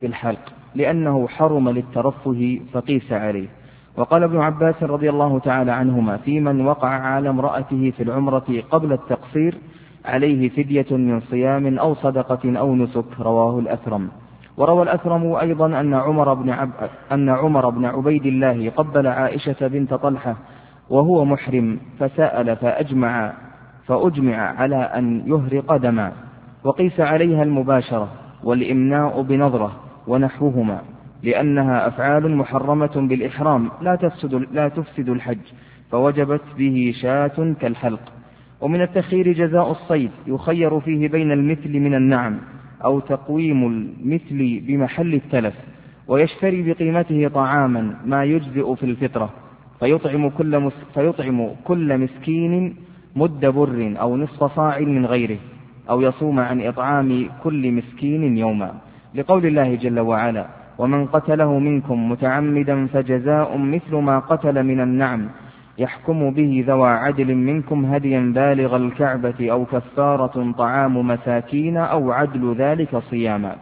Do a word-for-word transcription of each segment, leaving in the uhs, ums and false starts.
بالحلق لأنه حرم للترفه فقيس عليه. وقال ابن عباس رضي الله تعالى عنهما في من وقع على امرأته في العمرة قبل التقصير عليه فدية من صيام أو صدقة أو نسك، رواه الأثرم. وروى الأثرم أيضا أن عمر بن, عب... أن عمر بن عبيد الله قبل عائشة بنت طلحة وهو محرم فسأل فأجمع, فأجمع على أن يهرق دما، وقيس عليها المباشرة والإمناء بنظرة ونحوهما، لأنها أفعال محرمة بالإحرام لا تفسد, لا تفسد الحج، فوجبت به شاة كالحلق. ومن التخيير جزاء الصيد يخير فيه بين المثل من النعم أو تقويم المثل بمحل التلف، ويشتري بقيمته طعاما ما يجزئ في الفطرة، فيطعم كل, مس فيطعم كل مسكين مد بر أو نصف صاع من غيره، أو يصوم عن إطعام كل مسكين يوما، لقول الله جل وعلا: ومن قتله منكم متعمدا فجزاء مثل ما قتل من النعم يحكم به ذوى عدل منكم هديا بالغ الكعبة أو كفارة طعام مساكين أو عدل ذلك صياما.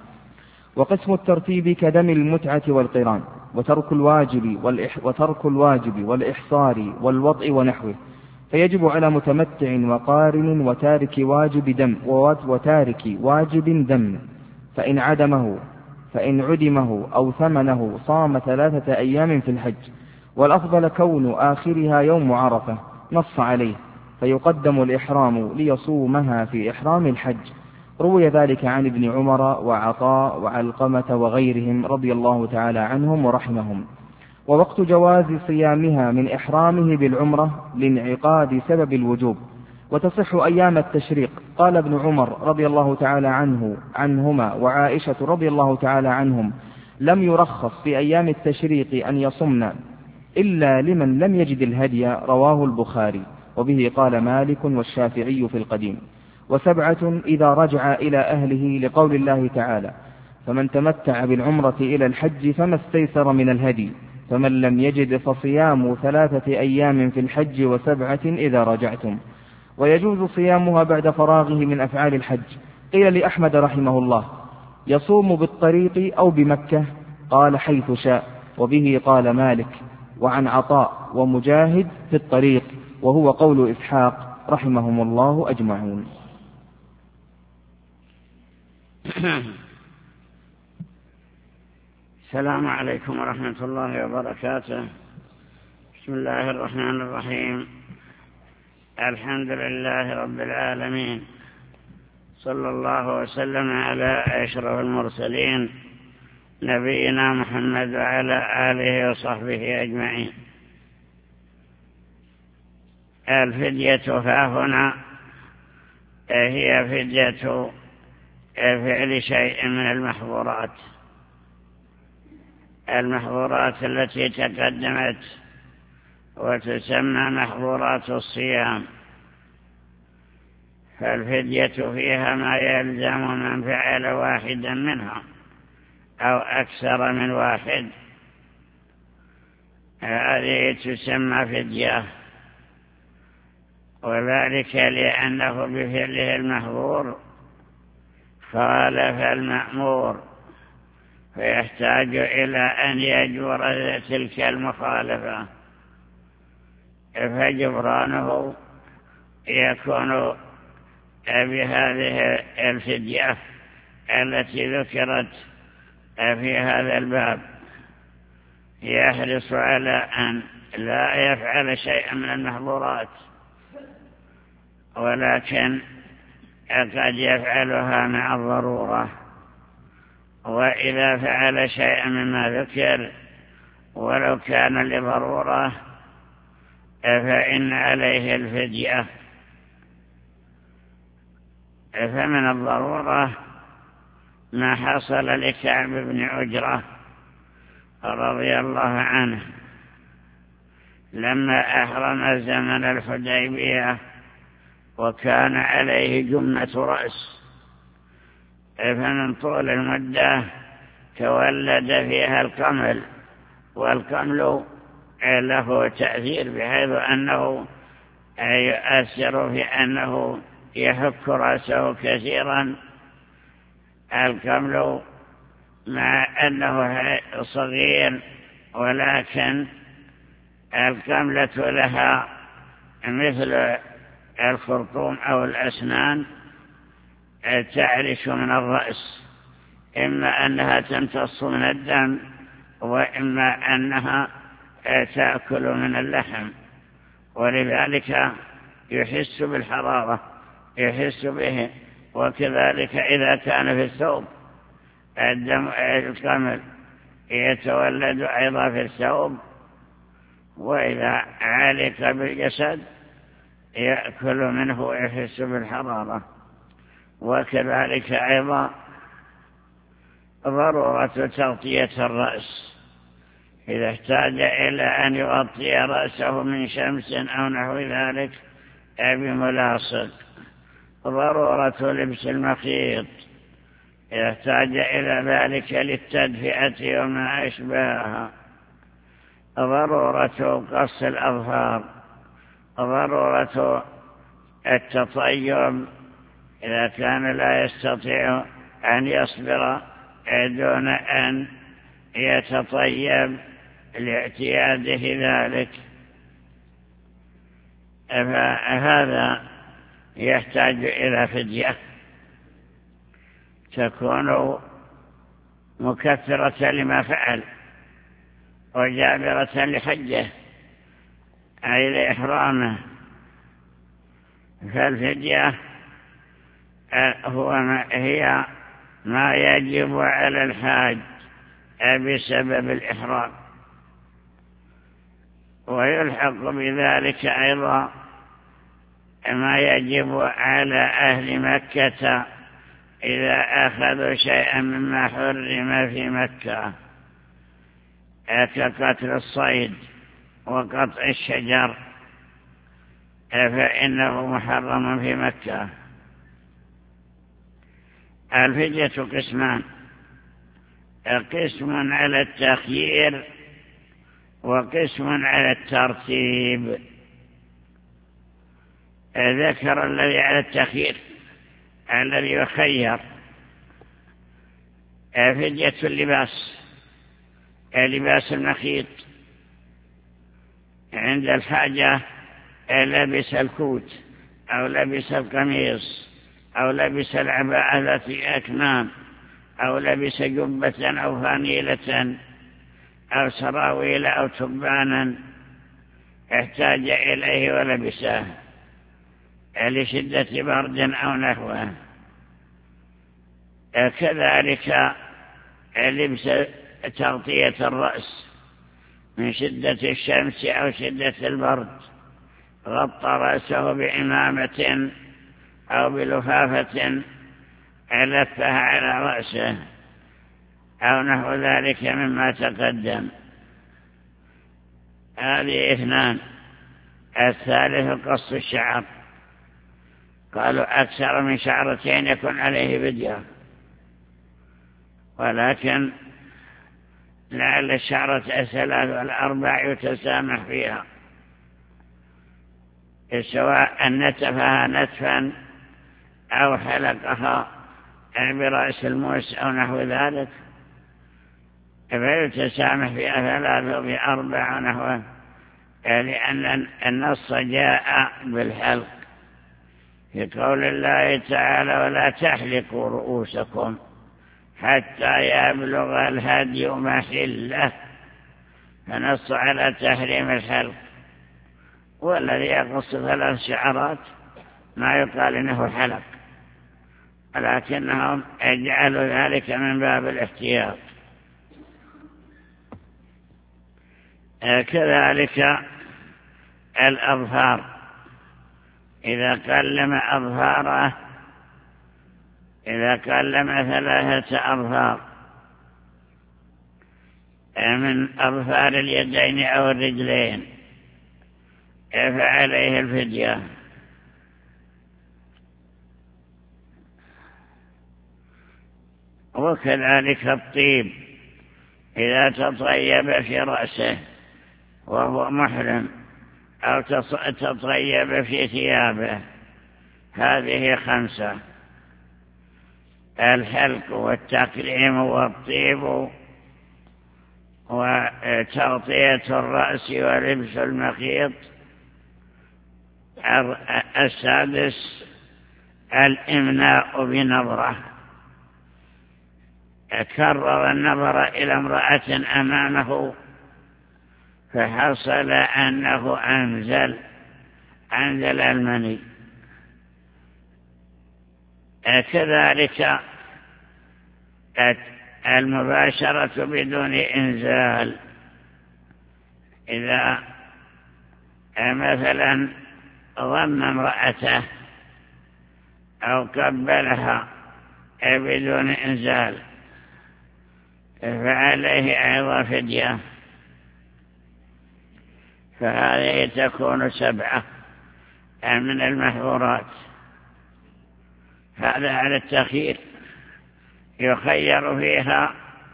وقسم الترتيب كدم المتعة والقران، وترك الواجب, والإح وترك الواجب والإحصار والوطء ونحوه، فيجب على متمتع وقارن وتارك واجب دم وتارك واجب دم، فإن عدمه فإن عدمه أو ثمنه صام ثلاثة أيام في الحج، والأفضل كون آخرها يوم عرفة نص عليه، فيقدم الإحرام ليصومها في إحرام الحج. روي ذلك عن ابن عمر وعطاء وعلقمة وغيرهم رضي الله تعالى عنهم ورحمهم. ووقت جواز صيامها من إحرامه بالعمرة لانعقاد سبب الوجوب، وتصح أيام التشريق. قال ابن عمر رضي الله تعالى عنه عنهما وعائشة رضي الله تعالى عنهم: لم يرخص في أيام التشريق أن يصمن إلا لمن لم يجد الهدي، رواه البخاري. وبه قال مالك والشافعي في القديم. وسبعة إذا رجع إلى أهله، لقول الله تعالى: فمن تمتع بالعمرة إلى الحج فما استيسر من الهدي، فمن لم يجد فصيام ثلاثة أيام في الحج وسبعة إذا رجعتم. ويجوز صيامها بعد فراغه من أفعال الحج. قيل لأحمد رحمه الله: يصوم بالطريق أو بمكة؟ قال: حيث شاء. وبه قال مالك. وعن عطاء ومجاهد في الطريق، وهو قول إسحاق رحمهم الله أجمعون. السلام عليكم ورحمة الله وبركاته. بسم الله الرحمن الرحيم. الحمد لله رب العالمين، صلى الله وسلم على أشرف المرسلين نبينا محمد وعلى آله وصحبه أجمعين. الفدية هنا هي فدية فعل شيء من المحظورات المحظورات التي تقدمت وتسمى محظورات الصيام، فالفدية فيها ما يلزم من فعل واحدا منها أو أكثر من واحد، هذه تسمى فدية، وذلك لأنه بفعله المحظور خالف المأمور، فيحتاج إلى أن يجبر تلك المخالفة، فجبرانه يكون بهذه الفدية التي ذكرت في هذا الباب. يحرص على أن لا يفعل شيئا من المحظورات، ولكن قد يفعلها مع الضرورة، وإذا فعل شيئا مما ذكر ولو كان لضرورة فإن عليه الفدية. فمن الضرورة ما حصل لكعب بن عجرة رضي الله عنه لما أحرم زمن الحديبية، وكان عليه جمة رأس، فمن طول المدة تولد فيها القمل، والقمل له تأثير بحيث أنه يؤثر في أنه يحك رأسه كثيرا. القمل مع أنه صغير، ولكن الكملة لها مثل الخرطوم أو الأسنان تعرش من الرأس، إما أنها تمتص من الدم وإما أنها تأكل من اللحم، ولذلك يحس بالحرارة، يحس به. وكذلك إذا كان في الثوب الدم الكامل يتولد أيضا في الثوب، وإذا علق بالجسد يأكل منه ويحس بالحرارة. وكذلك أيضا ضرورة تغطية الرأس، إذا احتاج إلى أن يغطي رأسه من شمس أو نحو ذلك بملاصق. ضرورة لبس المخيط إذا احتاج إلى ذلك للتدفئة وما أشبهها. ضرورة قص الأظفار، ضرورة التطيب إذا كان لا يستطيع أن يصبر دون أن يتطيب لاعتياده ذلك، فهذا يحتاج إلى فدية تكون مكثرة لما فعل وجابرة لحجه أي لإحرامه. فالفدية هو ما هي ما يجب على الحاج بسبب الإحرام، ويلحق بذلك أيضا ما يجب على أهل مكة إذا أخذوا شيئا مما حرم في مكة كقتل الصيد وقطع الشجر، فإنه محرم في مكة. الفدية قسمان: قسم على التخيير وقسم على الترتيب. ذكر الذي على التخيير الذي يخير فدية اللباس، لباس المخيط عند الحاجة لبس الكوت أو لبس القميص أو لبس العباءة ذات أكمام أو لبس جبة أو فانيلة أو سراويل أو تبانا احتاج إليه ولبسه لشدة برد أو نحوه. كذلك لبس تغطية الرأس من شدة الشمس أو شدة البرد، غطى رأسه بعمامة أو بلفافة لفها على رأسه أو نحو ذلك مما تقدم. هذه اثنان. الثالث قص الشعر، قالوا أكثر من شعرتين يكون عليه فدية، ولكن لعل الشعرة الثلاث والأربع يتسامح فيها، سواء نتفها نتفا أو حلقها برأس الموس أو نحو ذلك، فيتسامح فيها ثلاث وبأربع نحوه، لأن النص جاء بالحلق في قول الله تعالى: ولا تحلقوا رؤوسكم حتى يبلغ الهدي محله، فنص على تحريم الحلق. والذي يقص ثلاث شعرات ما يقال انه حلق، ولكنهم يجعلوا ذلك من باب الاحتياط. كذلك الأظفار، إذا كلم أظفاره إذا كلم ثلاثة أظفار من أظفار اليدين أو الرجلين فعليه الفدية. وكذلك الطيب، إذا تطيب في رأسه وهو محرم أو تطيب في ثيابه، هذه خمسة. الحلق والتكريم والطيب وتغطية الرأس ولبس المخيط. السادس الإمناء بنظرة، كرر النظر إلى امرأة أمامه فحصل أنه أنزل أنزل المني. كذلك المباشرة بدون إنزال، إذا مثلا ضم امرأته أو قبلها بدون إنزال فعليه أيضا فدية، فهذه تكون سبعة من المحظورات. هذا على التخيير، يخير فيها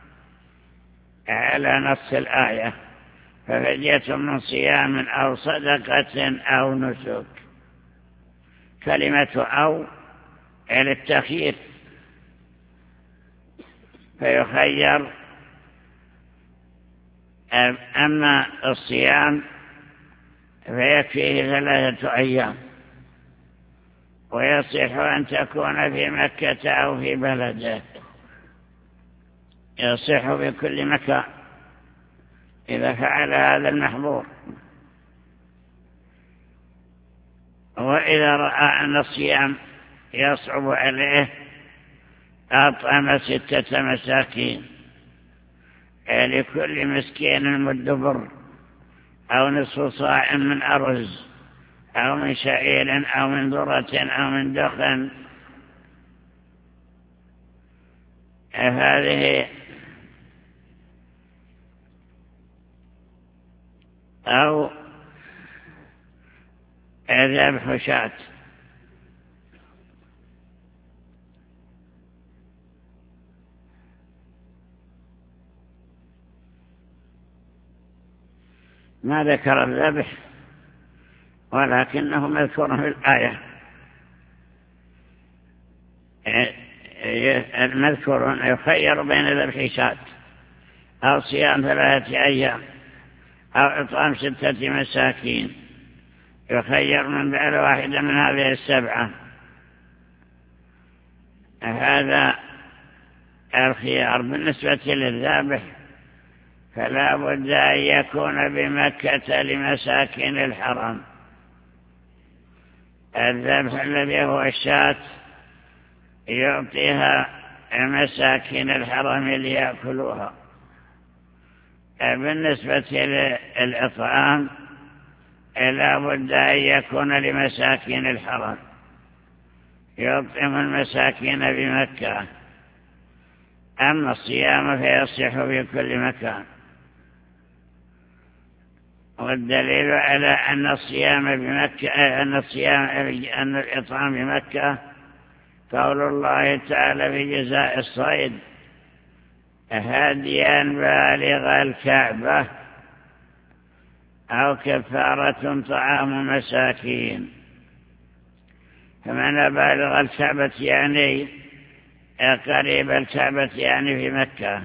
على نص الآية، ففدية من صيام أو صدقة أو نسك. كلمة أو على التخيير، فيخير. أما الصيام فيكفيه ثلاثة أيام، ويصح أن تكون في مكة أو في بلده، يصح في كل مكان إذا فعل هذا المحظور. وإذا رأى أن الصيام يصعب عليه أطعم ستة مساكين، لكل مسكين مد بر أو نصف صاع من أرز أو من شعير أو من ذرة أو من دخن. هذه أو ذبح شاة. ما ذكر الذبح ولكنه مذكور في الآية، المذكور يخير بين ذبح شاة أو صيام ثلاثة أيام أو إطعام ستة مساكين، يخير من بعد واحدة من هذه السبعة. هذا الخيار. بالنسبة للذبح فلا بد أن يكون بمكة لمساكن الحرم. الذبح الذي هو الشاة يعطيها مساكن الحرم ليأكلوها. بالنسبة للإطعام لا بد أن يكون لمساكن الحرم، يطعم المساكين بمكة. أما الصيام فيصح في كل مكان. والدليل على أن الصيام بمكة أن الصيام أن الإطعام بمكة قول الله تعالى في جزاء الصيد: هديا بالغ الكعبة أو كفارة طعام مساكين. فمعنى بالغ الكعبة يعني قريب الكعبة يعني في مكة.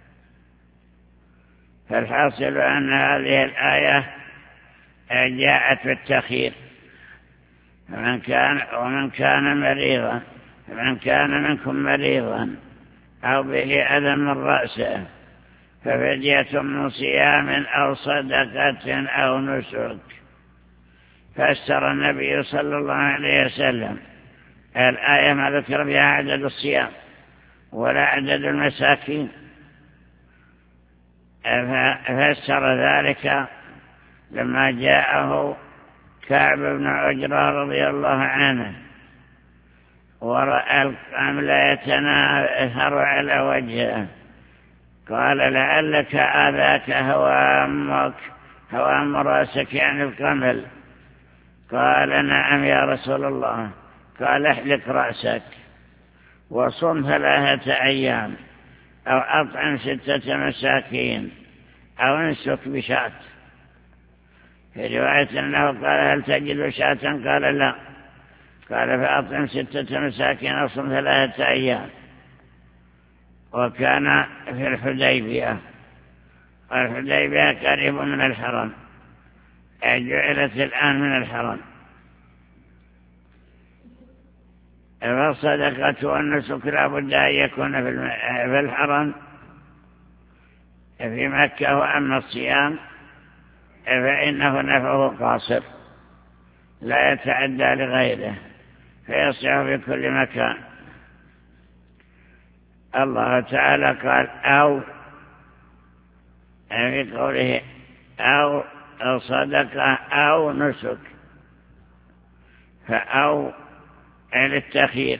فالحاصل أن هذه الآية جاءت بالتخيير. فمن كان ومن كان مريضا فمن كان منكم مريضا أو به أذى من رأسه ففدية من صيام أو صدقة أو نسك. فسر النبي صلى الله عليه وسلم الآية ما ذكر فيها عدد الصيام ولا عدد المساكين، فسر ذلك لما جاءه كعب بن عجرة رضي الله عنه ورأى القمل يتناثر على وجهه، قال: لعلك آذاك هوامك هوام راسك يعني القمل. قال: نعم يا رسول الله. قال: احلق رأسك وصم ثلاثة أيام أو أطعم ستة مساكين أو انسك بشاة. في رواية أنه قال: هل تجد شاة؟ قال: لا. قال: فأطعم ستة مساكين أو صم ثلاثة أيام. وكان في الحديبية، الحديبية قريب من الحرم، جعلت الآن من الحرم. فالصدقة والنسك لا بد أن يكون في الحرم في مكة. وأما الصيام فإنه نفعه قاصر لا يتعدى لغيره، فيصح في كل مكان. الله تعالى قال أو في قوله أو صدقة أو نسك، فأو للتخيير.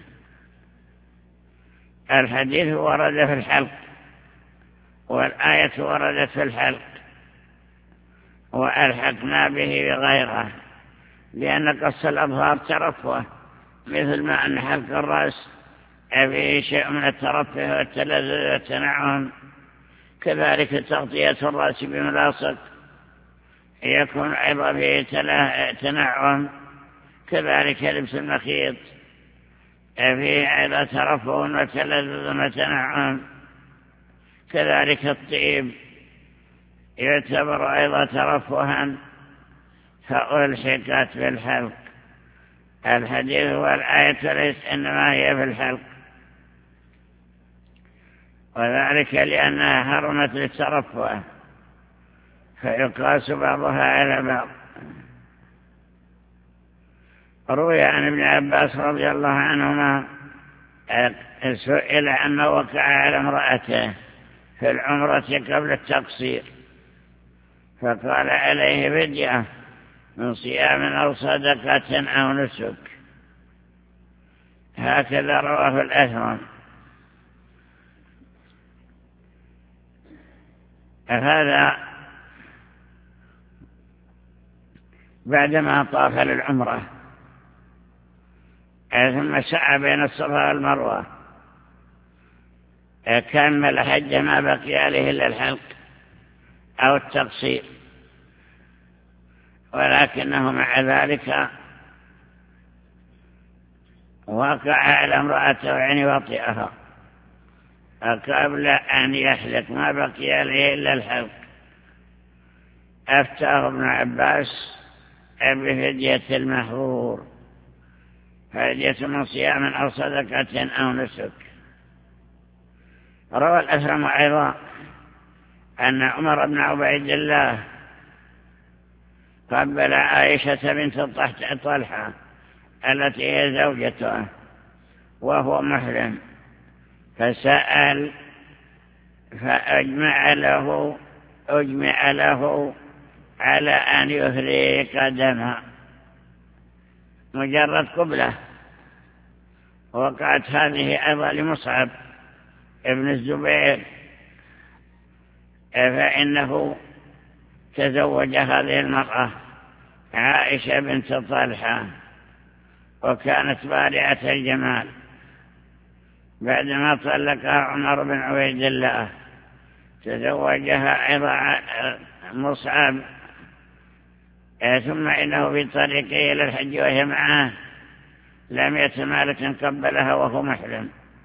الحديث ورد في الحلق، والآية وردت في الحلق، وألحقنا به بغيره، لأن قص الأظهار ترفه، مثل ما أن حلق الرأس فيه شيء من الترفه والتلذذ والتنعم، كذلك تغطية الرأس بملاصق يكون أيضا فيه تنعم، كذلك لبس المخيط فيه أيضا ترفه وتلذذ وتنعم، كذلك الطيب يعتبر أيضا ترفها، فألحقت بالحلق. الحديث والآية ليس إنما هي في الحلق، وذلك لأنها حرمت للترفه، فيقاس بعضها على بعض. روي عن ابن عباس رضي الله عنهما سئل عما وقع على امرأته في العمرة قبل التقصير، فقال عليه فدية من صيام أو صدقة أو نسك. هكذا رواه الأثرم. هذا بعدما طاف للعمرة ثم سعى بين الصفا والمروة، كمل حج ما بقي عليه إلا الحلق أو التقصير، ولكنه مع ذلك وقع على امرأته يعني وطئها قبل أن يحلق، ما بقي عليه إلا الحلق. أفتاه ابن عباس بفدية المحظور، فدية من صيام أو صدقة أو نسك. روى الأثرم أيضا أن عمر بن عبيد الله قبل عائشة بنت طلحة التي هي زوجته وهو محرم، فسأل فأجمع له أجمع له على أن يهريق دمها، مجرد قبلة. وقعت هذه أيضا لمصعب ابن الزبير، فإنه تزوج هذه المرأة عائشة بنت طلحة، وكانت بارعة الجمال. بعدما طلقها عمر بن عبيد الله تزوجها أيضا مصعب، ثم إنه في طريقه إلى الحج وهي معه لم يتمالك أن قبلها وهو محرم،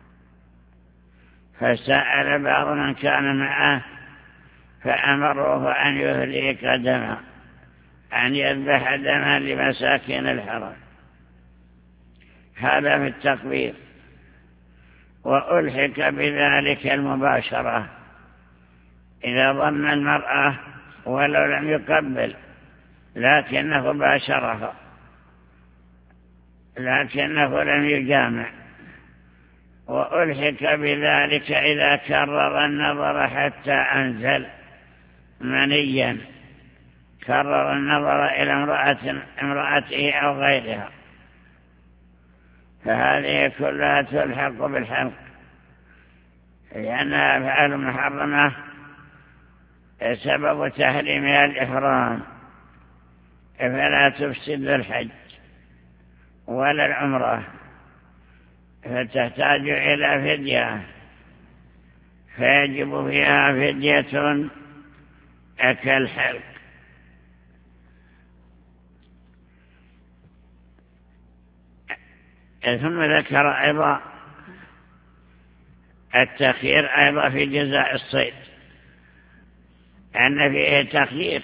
فسأل بعض من كان معه فأمروه أن يهلك دما، أن يذبح دما لمساكين الحرم. هذا في التقبير. وألحق بذلك المباشرة، إذا ضم المرأة ولو لم يقبل لكنه باشرها لكنه لم يجامع. وألحق بذلك إذا كرر النظر حتى أنزل منيا، كرر النظر إلى امرأة امرأته أو غيرها، فهذه كلها تلحق بالحلق، لأنها أفعال محرمة سبب تحريمها الإحرام، فلا تفسد الحج ولا العمرة، فتحتاج إلى فدية، فيجب فيها فدية كالحلق. ثم ذكر أيضا التخيير أيضا في جزاء الصيد، أن فيه تخيير.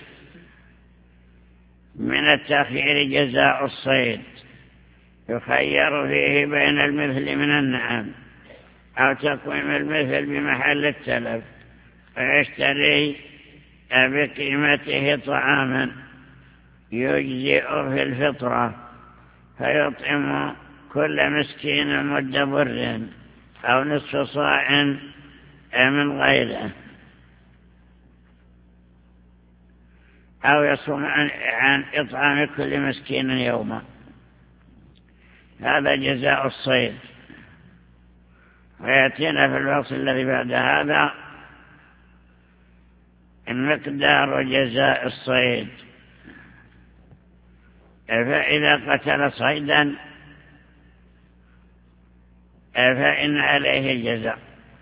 من التخيير جزاء الصيد، يخير فيه بين المثل من النعم أو تقويم المثل بمحل التلف، فيشتري بقيمته طعاما يجزئ في الفطرة، فيطعم كل مسكين مد بر أو نصف صاع من غيره، أو يصوم عن إطعام كل مسكين يوما. هذا جزاء الصيد. ويأتينا في الفصل الذي بعد هذا مقدار جزاء الصيد. فإذا قتل صيدا فإن عليه الجزاء.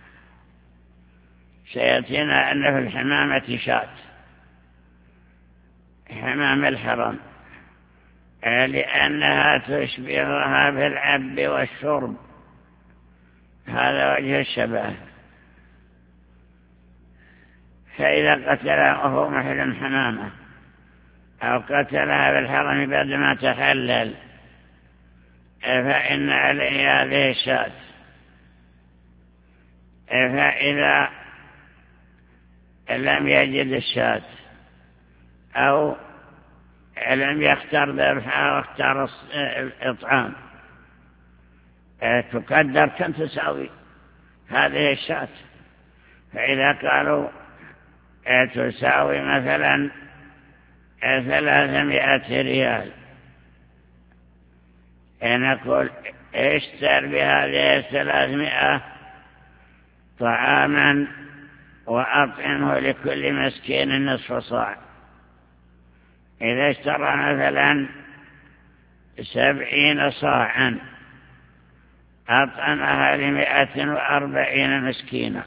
سيأتينا أن في الحمامة شاة، حمام الحرم، لأنها تشبهها في العب والشرب، هذا وجه الشبه. فإذا قتلها وهو محل حمامة أو قتلها بالحرم بعد ما تحلل فإن عليه هذه الشاة. فإذا لم يجد الشاة أو لم يختار ذبحها واختار الإطعام، تقدر كم تساوي هذه الشاة. فإذا قالوا تساوي مثلا ثلاثمائة ريال، نقول اشتر بهذه الثلاثمائة طعاما وأطعمه لكل مسكين نصف صاع. إذا اشترى مثلا سبعين صاعا أطعمها لمائة وأربعين مسكينا.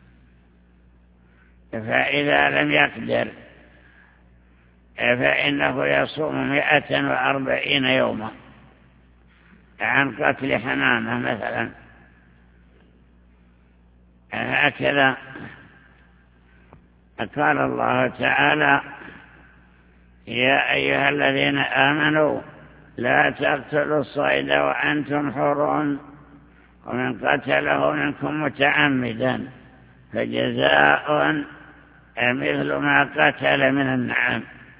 فإذا لم يقدر فإنه يصوم مائة وأربعين يوما عن قتل حمامة مثلا. هكذا قال الله تعالى: يا أيها الذين آمنوا لا تقتلوا الصيد وأنتم حرون ومن قتله منكم متعمدا فجزاء مثل ما قتل من النعم.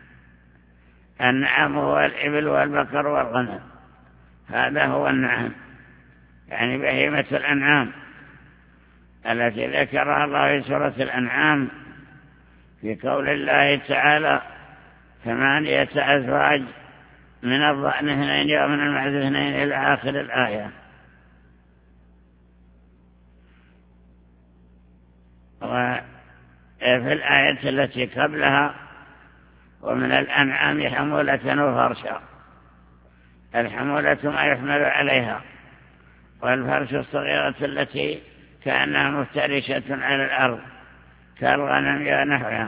النعم هو الإبل والبقر والغنم، هذا هو النعم، يعني بهيمة الأنعام التي ذكرها الله في سورة الأنعام في قول الله تعالى: ثمانية أزواج من الضأن اثنين ومن المعز اثنين إلى آخر الآية. وفي الآية التي قبلها: ومن الأنعام حمولة وفرشا. الحمولة ما يحمل عليها، والفرش الصغيرة التي كانها مفترشة على الأرض كالغنم ونحوها.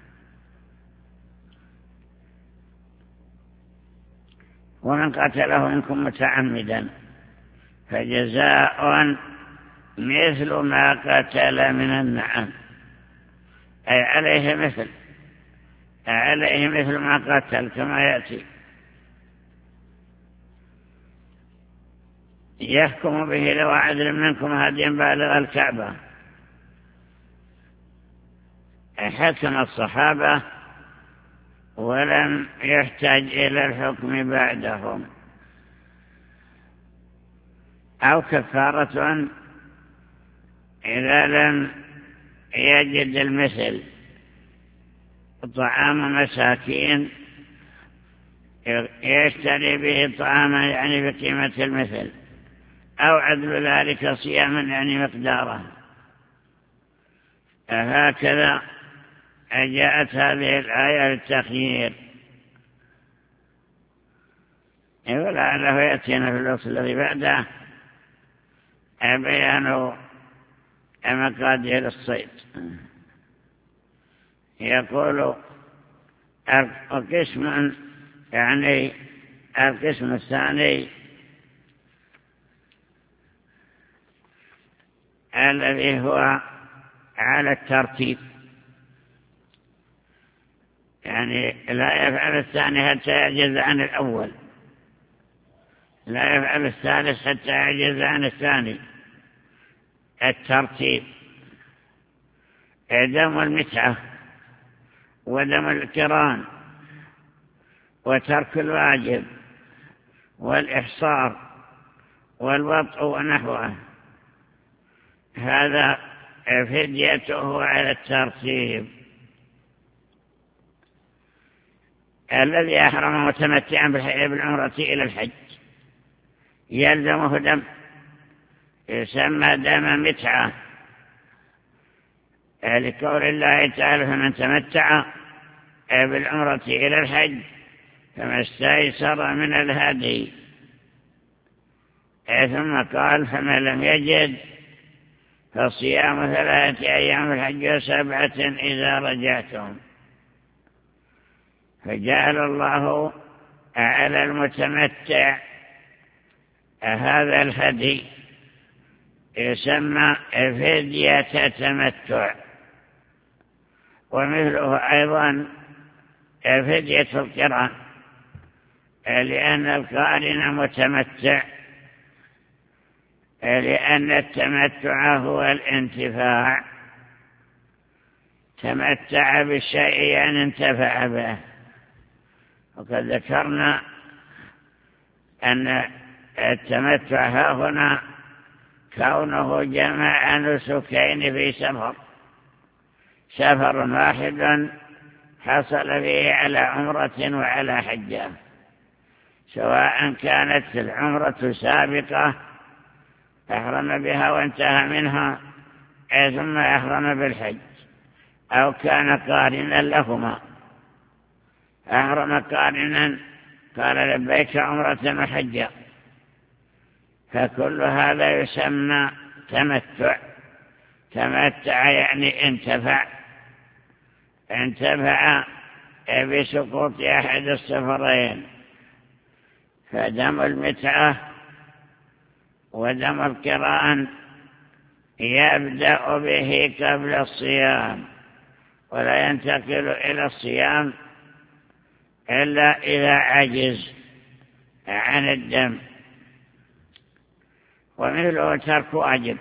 ومن قتله منكم متعمدا فجزاء مثل ما قتل من النعم، أي عليه مثل عليه مثل ما قتل كما يأتي. يحكم به لو عدل منكم هديا بالغ الكعبة. حكم الصحابة ولم يحتاج إلى الحكم بعدهم. أو كفارة إذا لم يجد المثل، طعام مساكين يشتري به طعاما يعني بقيمة المثل، أو عدل ذلك صياما يعني مقداره. هكذا جاءت هذه الآية للتخيير. ولعله يأتينا في الوصف الذي بعده بيان مقادير الصيد. يقول: القسم يعني القسم الثاني الذي هو على الترتيب، يعني لا يفعل الثاني حتى يعجز عن الأول، لا يفعل الثالث حتى يعجز عن الثاني. الترتيب دم المتعة ودم القران وترك الواجب والإحصار والوطء ونحوه، هذا فديته على الترتيب. الذي أحرم متمتعا بالعمرة إلى الحج يلزمه دم يسمى دم متعة، لقول الله تعالى: فمن تمتع بالعمرة إلى الحج فما استيسر من الهدي. ثم قال: فمن لم يجد فصيام ثلاثة أيام الحج وسبعة إذا رجعتم. فجعل الله على المتمتع هذا الهدي يسمى فدية تمتع، ومثله أيضا فدية القران، لأن القارن متمتع، لأن التمتع هو الانتفاع، تمتع بالشيء يعني انتفع به. وقد ذكرنا أن التمتع ها هنا كونه جمع نسكين في سفر، سفر واحد حصل فيه على عمرة وعلى حجة، سواء كانت العمرة سابقة أحرم بها وانتهى منها ثم أحرم بالحج، أو كان قارنا لهما، أحرم قارنا قال لبيك عمرة وحجة، فكل هذا يسمى تمتع. تمتع يعني انتفع، انتفع بسقوط أحد السفرين. فدم المتعة ودم القران يبدأ به قبل الصيام، ولا ينتقل إلى الصيام إلا إذا عجز عن الدم. ومثله ترك واجب،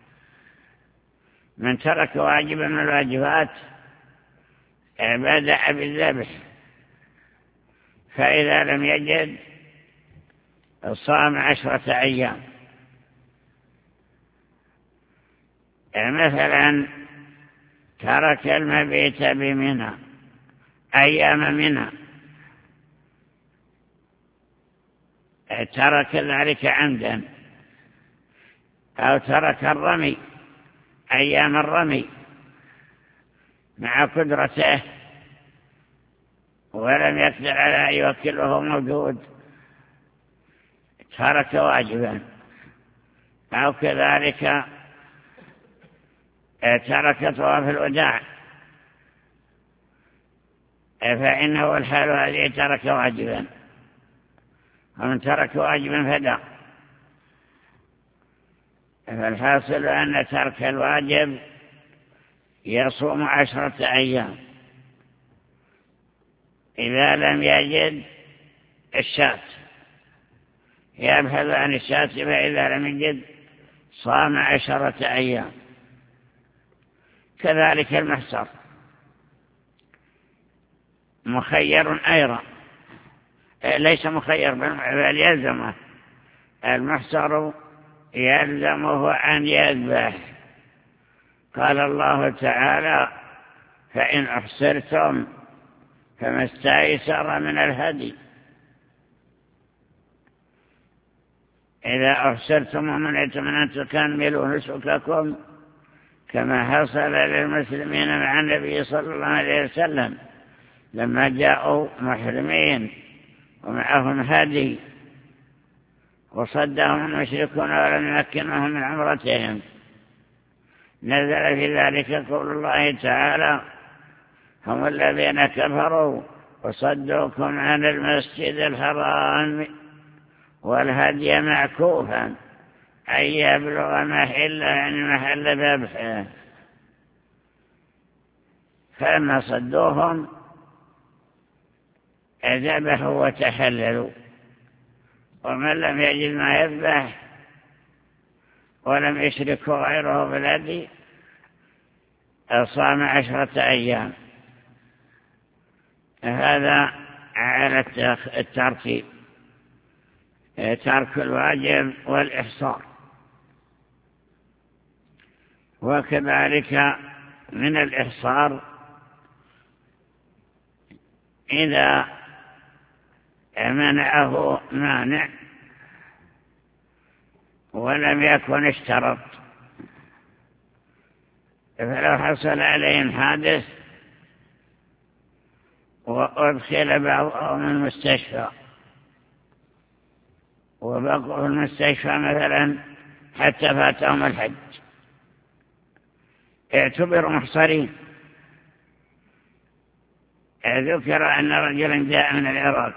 من ترك واجبا من الواجبات بدأ بالذبح، فإذا لم يجد صام عشرة أيام. مثلا ترك المبيت بمنى أيام منى، ترك ذلك عمدا، أو ترك الرمي أيام الرمي مع قدرته ولم يقدر على أن يوكله موجود، ترك واجبا. أو كذلك ترك طواف الوداع، فإنه الحال هذه ترك واجبا، ومن ترك واجبا فدع. فالحاصل أن ترك الواجب يصوم عشرة أيام إذا لم يجد الشاة، يبحث عن الشاة، فإذا لم يجد صام عشرة أيام. كذلك المحصر مخير أيضا، ليس مخير بل يلزمه، المحصر يلزمه أن يذبح. قال الله تعالى: فإن أحصرتم فما استيسر من الهدي. إذا أحصرتم ومنعتم أن تكملوا نسككم كما حصل للمسلمين مع النبي صلى الله عليه وسلم لما جاءوا محرمين ومعهم هدي وصدهم المشركون ولم يمكنهم من عمرتهم، نزل في ذلك قول الله تعالى: هم الذين كفروا وصدوكم عن المسجد الحرام والهدي معكوفا أن يبلغ محل يعني محل ذبحه، فلما صدوهم ذبحوا وتحللوا. ومن لم يجد ما يذبح ولم يشركوا غيره بالهدي صام عشرة أيام. هذا على الترتيب، ترك الواجب والإحصار. وكذلك من الإحصار إذا منعه مانع ولم يكن اشترط، فلو حصل عليهم حادث وأدخل بعضهم المستشفى وبقوا في المستشفى مثلا حتى فاتهم الحج، اعتبروا محصرين. ذكر أن رجلا جاء من العراق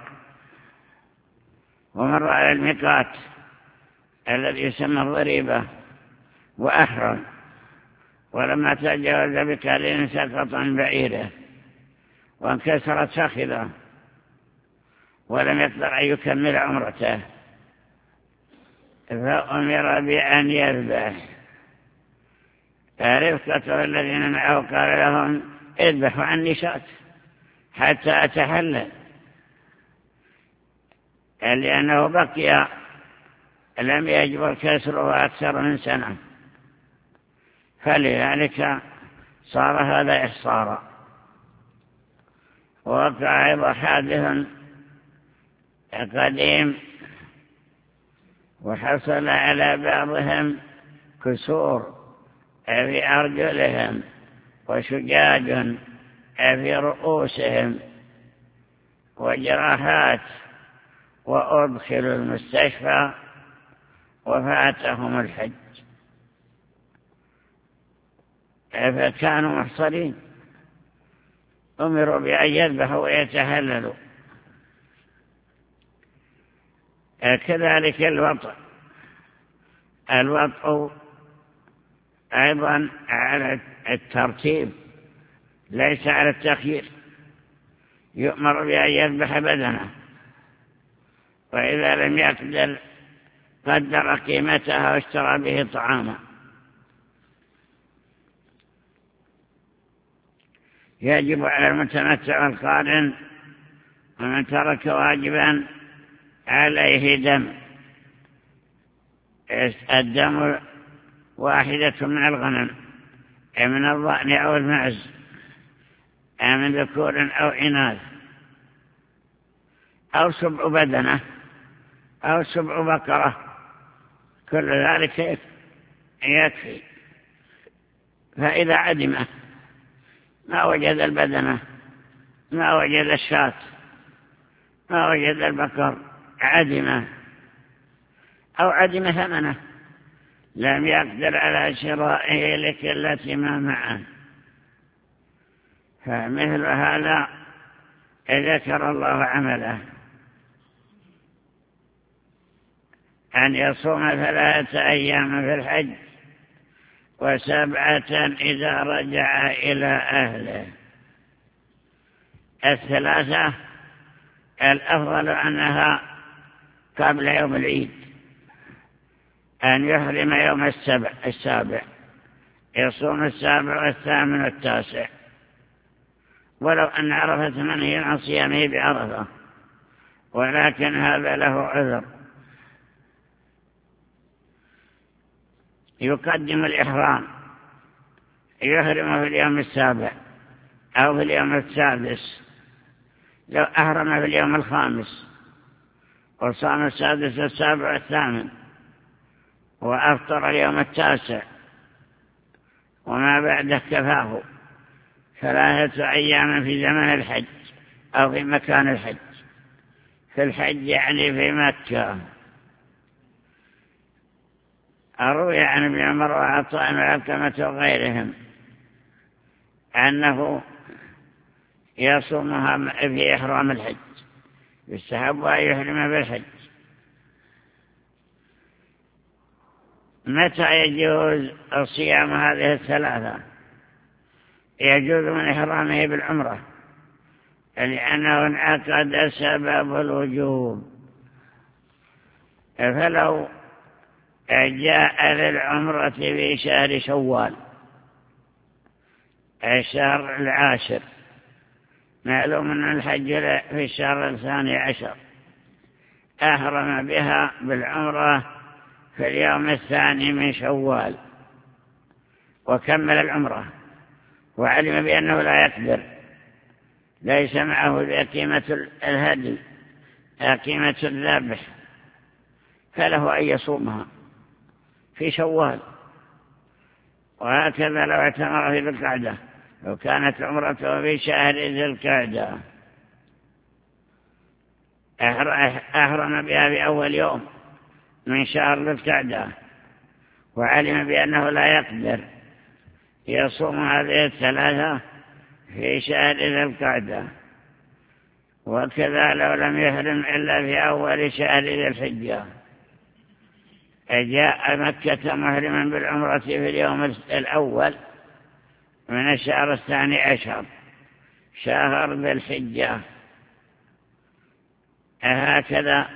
ومر على الميقات الذي يسمى الضريبة وأحرم، ولما تجاوز بكالين سقط عن بعيره وانكسرت فخذه ولم يقدر أن يكمل عمرته، فأمر بأن يذبح. رفقته الذين معه قال لهم اذبحوا عني شاة حتى أتحلل، لأنه بقي لم يجبر كسره أكثر من سنة، فلذلك صار هذا إحصارا. ووقع أيضا حادث قديم وحصل على بعضهم كسور في أرجلهم وشجاج في رؤوسهم وجراحات، وأدخلوا المستشفى وفاتهم الحج، فكانوا محصرين، أمروا بأن يذبحوا ويتهللوا. كذلك الوطء، الوطء أيضا على الترتيب ليس على التخيير، يؤمر بأن يذبح بدنه، وإذا لم يقدر قدر قيمتها واشترى به طعاما. يجب على المتمتع والقارن ومن ترك واجبا عليه دم. الدم واحدة من الغنم، من الضأن أو المعز، من ذكور أو إناث، أو سبع بدنة أو سبع بقرة، كل ذلك يكفي. فإذا عدمه ما وجد البدنة، ما وجد الشاة، ما وجد البقر، عدمه أو عدم ثمنه، لم يقدر على شرائه لكلة ما معه، فمثل هذا ذكر الله عمله أن يصوم ثلاثة أيام في الحج وسبعة إذا رجع إلى أهله. الثلاثة الأفضل أنها قبل يوم العيد، أن يحرم يوم السبع السابع، يصوم السابع والثامن والتاسع، ولو أن عرفة منهي عن صيامه بعرفة، ولكن هذا له عذر. يقدم الإحرام، يحرم في اليوم السابع أو في اليوم السادس. لو أحرم في اليوم الخامس وصام السادس والسابع والثامن وأفطر اليوم التاسع وما بعده كفاه ثلاثة أيام في زمن الحج أو في مكان الحج. في الحج يعني في مكة. أروي عن ابن عمر وعطاء وعلقمة وغيرهم أنه يصومها في إحرام الحج، يستحب أن يحرم بالحج. متى يجوز صيام هذه الثلاثة؟ يجوز من إحرامه بالعمرة، لأنه انعقد سبب الوجوب. فلو جاء للعمرة في شهر شوال الشهر العاشر، معلوم أن الحج في الشهر الثاني عشر، أحرم بها بالعمرة في اليوم الثاني من شوال وكمل العمرة، وعلم بأنه لا يقدر، ليس معه قيمة الهدي قيمة الذبح، فله أن يصومها في شوال. وهكذا لو اعتمر في ذي القعدة، لو كانت عمرته في شهر ذي القعدة أحرم بها في أول يوم من شهر ذي القعدة، وعلم بأنه لا يقدر يصوم هذه الثلاثة في شهر ذي القعدة. وكذا لو لم يحرم إلا في أول شهر ذي الحجة، جاء مكة محرما بالعمرة في اليوم الأول من الشهر الثاني عشر شهر ذي الحجة، هكذا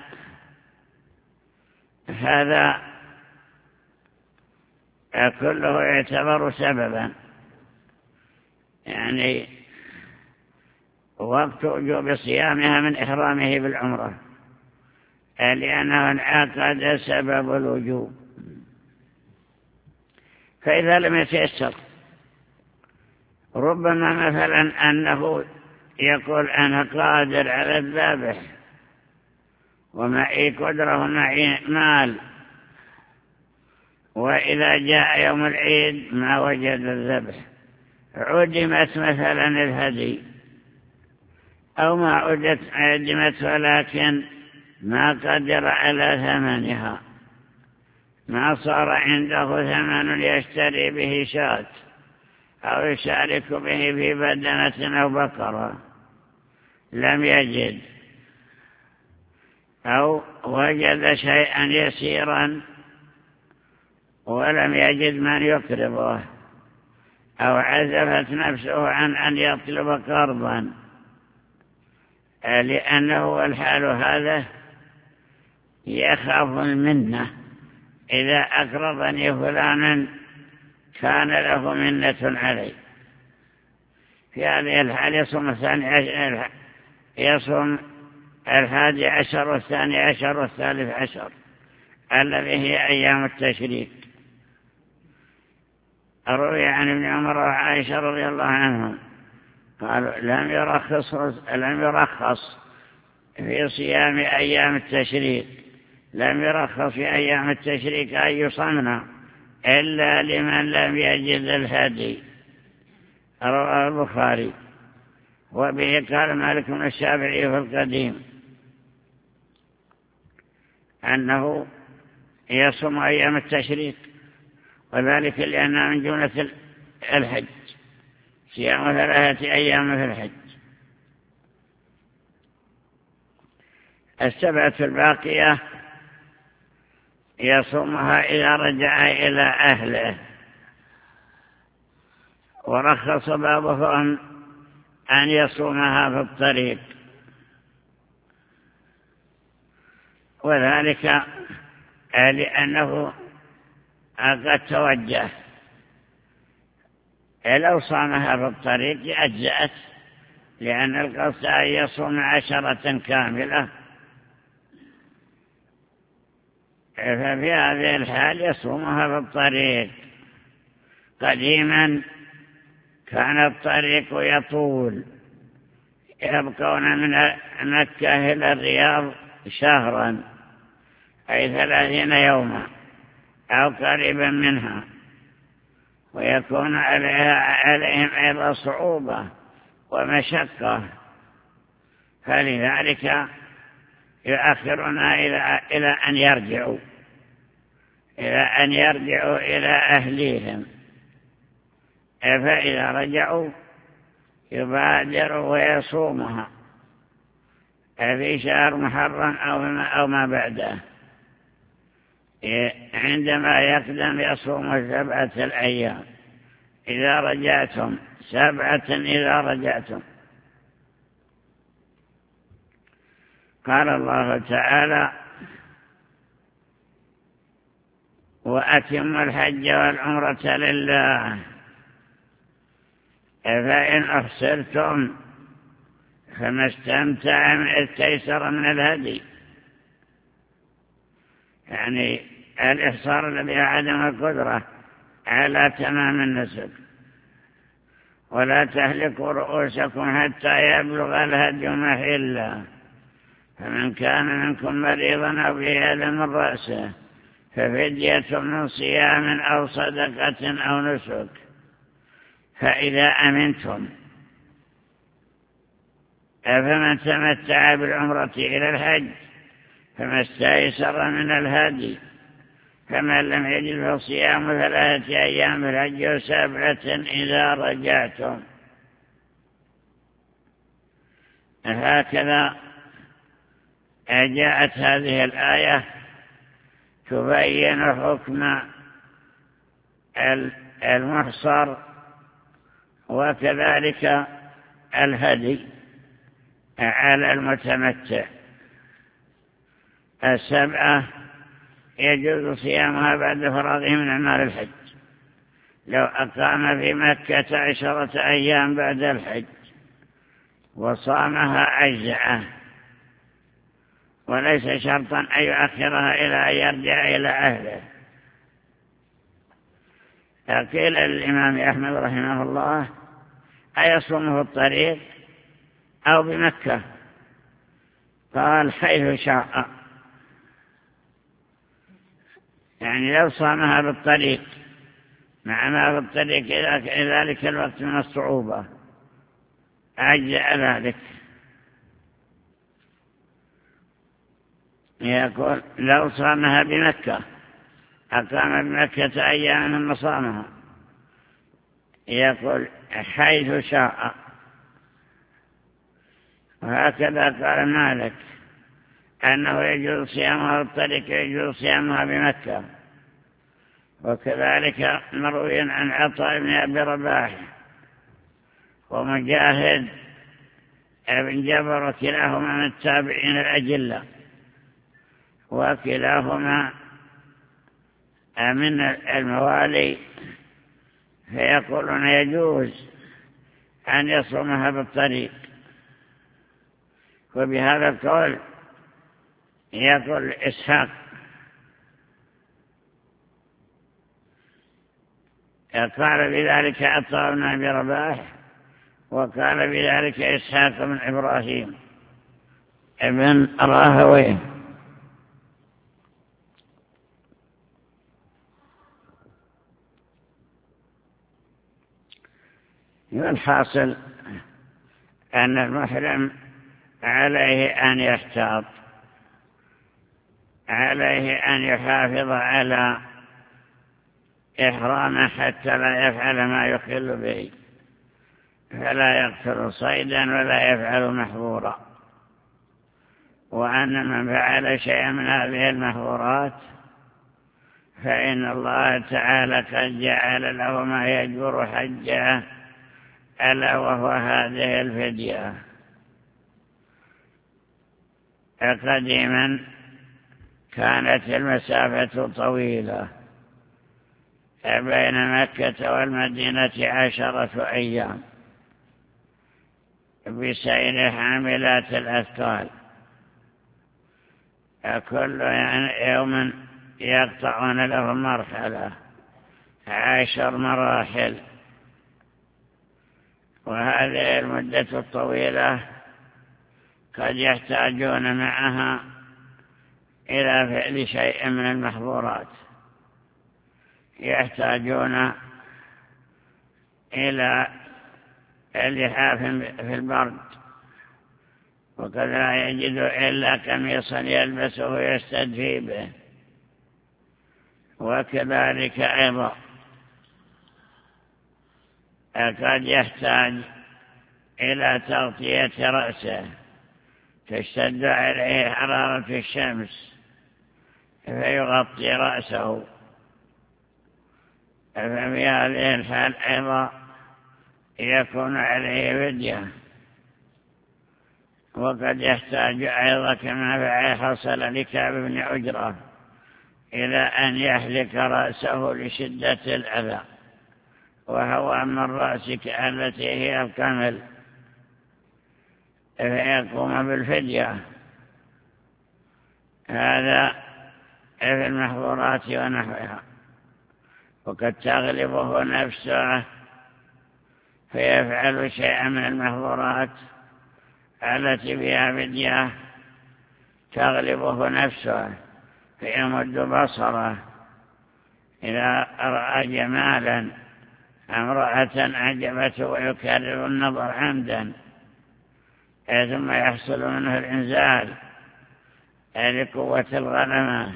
هذا كله يعتبر سببا، يعني وقت وجوب صيامها من إحرامه بالعمرة، لأنه انعقد سبب الوجوب. فإذا لم يتيسر، ربما مثلا أنه يقول أنا قادر على الذبح ومعي قدرة ومعي مال، وإذا جاء يوم العيد ما وجد الذبح، عدمت مثلا الهدي، أو ما عدمت ولكن ما قدر على ثمنها، ما صار عنده ثمن يشتري به شاة أو يشارك به في بدنة أو بقرة، لم يجد، أو وجد شيئا يسيرا ولم يجد من يقرضه، أو عزفت نفسه عن أن يطلب قرضا، لأنه الحال هذا يخاف المنة، إذا أقرضني فلانا كان له منة علي. في هذه الحال يصوم الثاني عشر، يصوم الحادي عشر والثاني عشر والثالث عشر الذي هي أيام التشريك. روي عن ابن عمر وعائشة رضي الله عنهم قالوا لم يرخص لم يرخص في صيام أيام التشريك، لم يرخص في أيام التشريك أن يصمنا إلا لمن لم يجد الهدي. رواه البخاري. وبه قال مالك بن الشافعي في القديم أنه يصوم أيام التشريك، وذلك لأنها من جملة الحج، صيام ثلاثة أيام في الحج. السبعة الباقية يصومها إذا رجع إلى أهله، ورخص بعضهم أن يصومها في الطريق، وذلك لأنه قد توجه، لو صامها في الطريق أجزأت، لأن القصد أن يصوم عشرة كاملة، ففي هذه الحال يصومها في الطريق. قديما كان الطريق يطول، يبقون من مكة إلى الرياض شهرا أي ثلاثين يوما أو قريبا منها، ويكون عليها عليهم أيضا صعوبة ومشقة، فلذلك يؤخرون إلى إلى أن يرجعوا إلى أن يرجعوا إلى أهليهم. فإذا رجعوا يبادروا ويصومها في شهر محرم أو ما بعده. عندما يقدم يصوم سبعة الأيام إذا رجعتم، سبعة إذا رجعتم. قال الله تعالى: وأتموا الحج والعمرة لله فإن أحصرتم فما استمتع من استيسر من الهدي. يعني الإحصار الذي عدم القدرة على تمام النسك. ولا تهلكوا رؤوسكم حتى يبلغ الهدي محله، فمن كان منكم مريضا أو به أذى من رأسه ففدية من صيام أو صدقة أو نسك. فإذا أمنتم فمن تمتع بالعمرة إلى الحج فما استيسر من الهدي، فمن لم يجد فصيام ثلاثة أيام الحج وسبعة إذا رجعتم. هكذا جاءت هذه الآية تبين حكم المحصر وكذلك الهدي على المتمتع. السبعة يجوز صيامها بعد فراغه من أعمال الحج. لو أقام في مكة عشرة أيام بعد الحج وصامها أجزعه، وليس شرطا أن يؤخرها إلى أن يرجع إلى أهله. قيل للإمام أحمد رحمه الله: أيصومه الطريق أو بمكة؟ قال: حيث شاء. يعني لو صامها بالطريق مع ما في الطريق ذلك الوقت من الصعوبة أجزأ ذلك. يقول: لو صامها بمكة، أقام بمكة أيام ثم صامها، يقول: حيث شاء. وهكذا قال مالك أنه يجوز صيامها بالطريق يجوز صيامها بمكة. وكذلك مروي عن عطاء بن أبي رباح ومجاهد بن جبر، وكلاهما من التابعين الأجلة، وكلاهما من الموالي، فيقولون يجوز أن يصومها بالطريق. وبهذا القول يقول إسحاق قال بذلك عطاء بن أبي رباح، وقال بذلك إسحاق بن إبراهيم ابن راهويه. والحاصل أن المحرم عليه أن يحتاط، عليه أن يحافظ على إحرامه حتى لا يفعل ما يخل به، فلا يقتل صيدا ولا يفعل محظورا. وأن من فعل شيئا من هذه المحظورات فإن الله تعالى قد جعل له ما يجبر حجه، ألا وهو هذه الفدية. قديما كانت المسافة طويلة بين مكة والمدينة عشرة أيام بسير حاملات الأثقال، كل يوم يقطعون له مرحلة، عشر مراحل. وهذه المدة الطويلة قد يحتاجون معها إلى فعل شيء من المحظورات، يحتاجون إلى اللحاف في البرد، وقد لا يجد إلا قميصا يلبسه يستدفي به. وكذلك أيضا قد يحتاج إلى تغطية رأسه، تشتد عليه حرارة الشمس، فيغطي رأسه، ففي هذه الحال أيضا يكون عليه فدية. وقد يحتاج أيضا كما حصل لكعب بن عجرة إلى أن يحلق رأسه لشدة الأذى، وهو من الرأس التي هي الكمل، فيقوم بالفدية. هذا في المحظورات ونحوها. وقد تغلبه نفسه فيفعل شيئا من المحظورات التي بها فدية، تغلبه نفسه فيمد بصره إذا رأى جمالا امرأة أعجبته ويكرر النظر عمدا، ثم يحصل منه الإنزال لقوة الغنمة.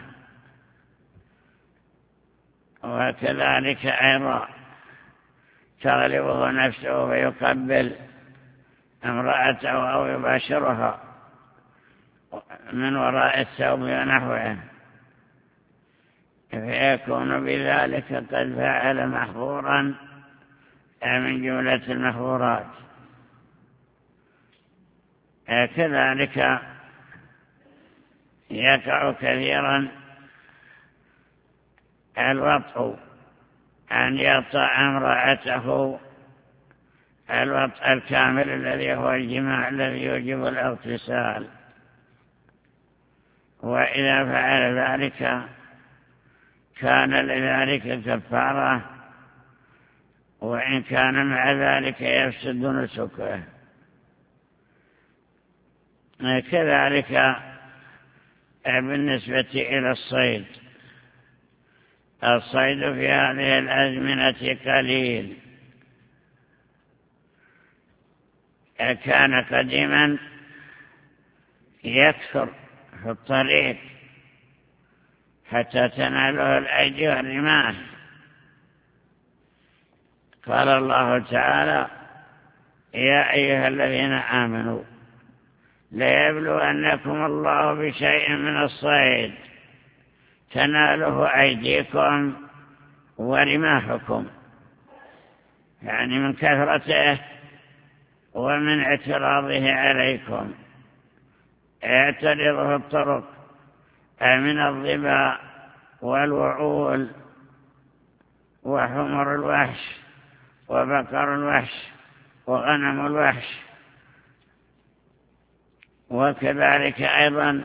وكذلك أيضا تغلبه نفسه فيقبل امرأته أو يباشرها من وراء الثوب ونحوه، فيكون بذلك قد فعل محظورا من جملة المحظورات. كذلك يقع كثيرا الوطء، أن يطأ امرأته الوطء الكامل الذي هو الجماع الذي يوجب الاغتسال. وإذا فعل ذلك كان لذلك كفارة، وإن كان مع ذلك يفسد نسكه. كذلك بالنسبة إلى الصيد، الصيد في هذه الأزمنة قليل. كان قديما يكثر في الطريق حتى تناله الأيدي والرماح. قال الله تعالى: يا أيها الذين آمنوا ليبلونكم الله بشيء من الصيد تناله أيديكم ورماحكم، يعني من كثرته ومن اعتراضه عليكم. اعترضه الطرق من الظباء والوعول وحمر الوحش وبقر الوحش وغنم الوحش. وكذلك أيضا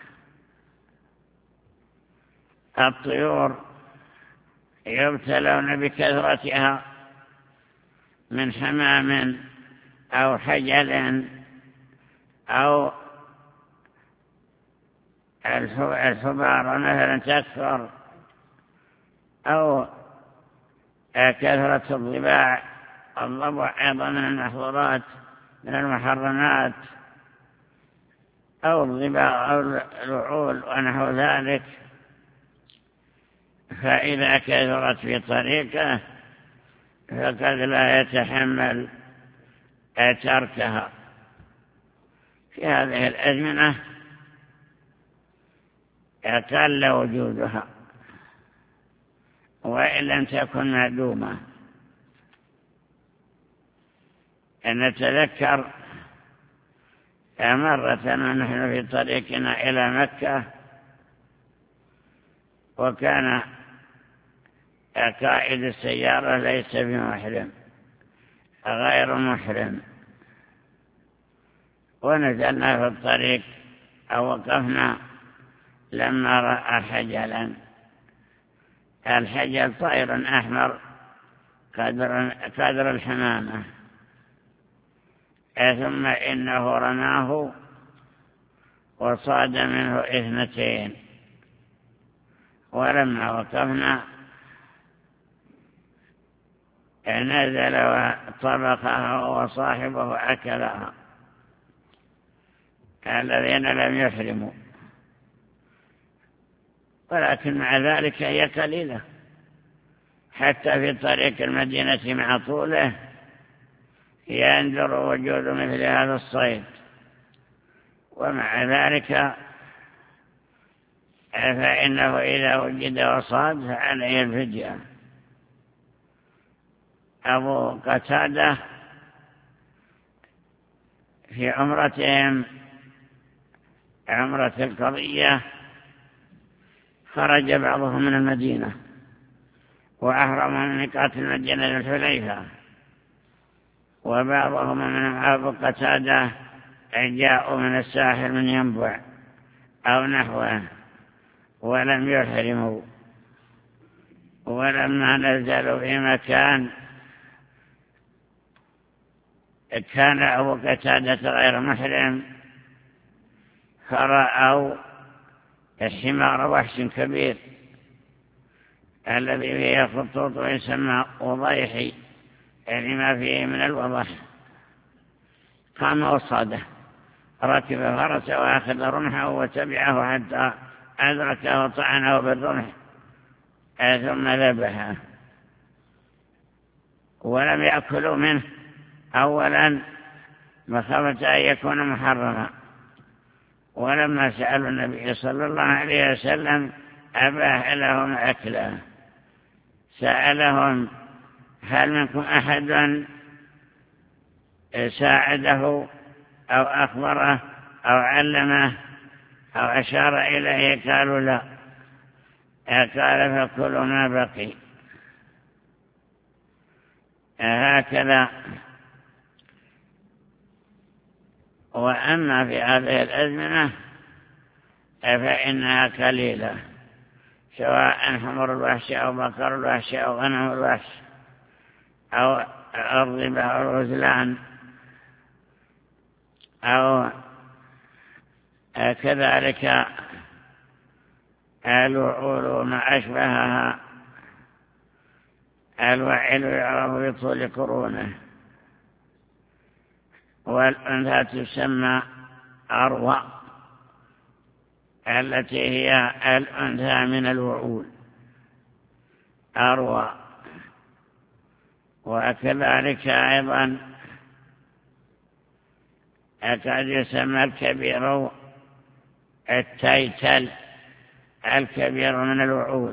الطيور يبتلون بكثرتها من حمام أو حجل أو الحبار مثلا تكثر، أو كثرة الضباع. الضبع أيضا من المحظورات من المحرمات، أو الضباع أو الوعول ونحو ذلك. فإذا كثرت في طريقه فقد لا يتحمل تركها. في هذه الأزمنة قل وجودها، وإن لم تكن معدومة. أن نتذكر مرة ونحن في طريقنا إلى مكة، وكان قائد السيارة ليس بمحرم، غير محرم، ونزلنا في الطريق أو وقفنا لما رأى حجلا. الحجل طائر أحمر قدر, قدر الحمامة، ثم إنه رماه وصاد منه اثنتين. ولما وقفنا نزل وطبخها وصاحبه أكلها، الذين لم يحرموا. ولكن مع ذلك هي قليلة، حتى في طريق المدينة مع طوله يندر وجود مثل هذا الصيد. ومع ذلك فإنه إذا وجد وصاد فعليه الفدية. أبو قتادة في عمرتهم عمرة القضية خرج بعضهم من المدينة وأهرم من ميقات المدينة الحليفة، وبعضهم من أبو قتادة جاءوا من الساحل من ينبع أو نحوه ولم يحرموا. ولما نزلوا في مكان كان أبو قتادة غير محرم فرأوا الحمار وحش كبير الذي فيه خطوط ويسمى وضيحي، يعني ما فيه من الوضح. قام وصاده، ركب فرسه وأخذ رمحه وتبعه حتى أدركه وطعنه بالرمح ثم ذبحه. ولم يأكلوا منه أولا مخافة أن يكون محرما، ولما سألوا النبي صلى الله عليه وسلم أباح لهم أكله. سألهم هل منكم أحد ساعده أو أخبره أو علمه أو أشار إليه؟ قالوا لا. قال فكلوا ما بقي. هكذا. وأما في هذه الأزمنة فإنها قليلة، سواء حمر الوحش أو بقر الوحش أو غنم الوحش أو الربا أو الغزلان أو كذلك الوعول وما أشبهها. الوعل يعرف بطول قرونه، والأنثى تسمى أروى التي هي الأنثى من الوعول أروى. وكذلك أيضا أكاد يسمى الكبير التيتل الكبير من الوعول،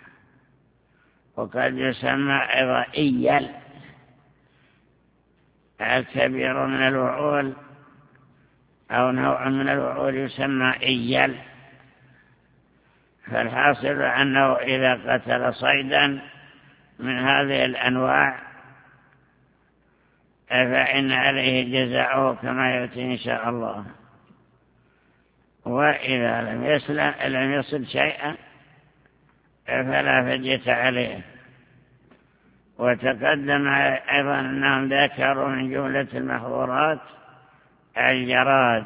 وقد يسمى أيضا إيل الكبير من الوعول، أو نوع من الوعول يسمى إيل. فالحاصل أنه إذا قتل صيدا من هذه الأنواع فإن عليه جزاؤه كما يأتي إن شاء الله. وإذا لم يصل, لم يصل شيئا فلا فدية عليه. وتقدم أيضا أنهم ذكروا من جملة المحظورات الجراد،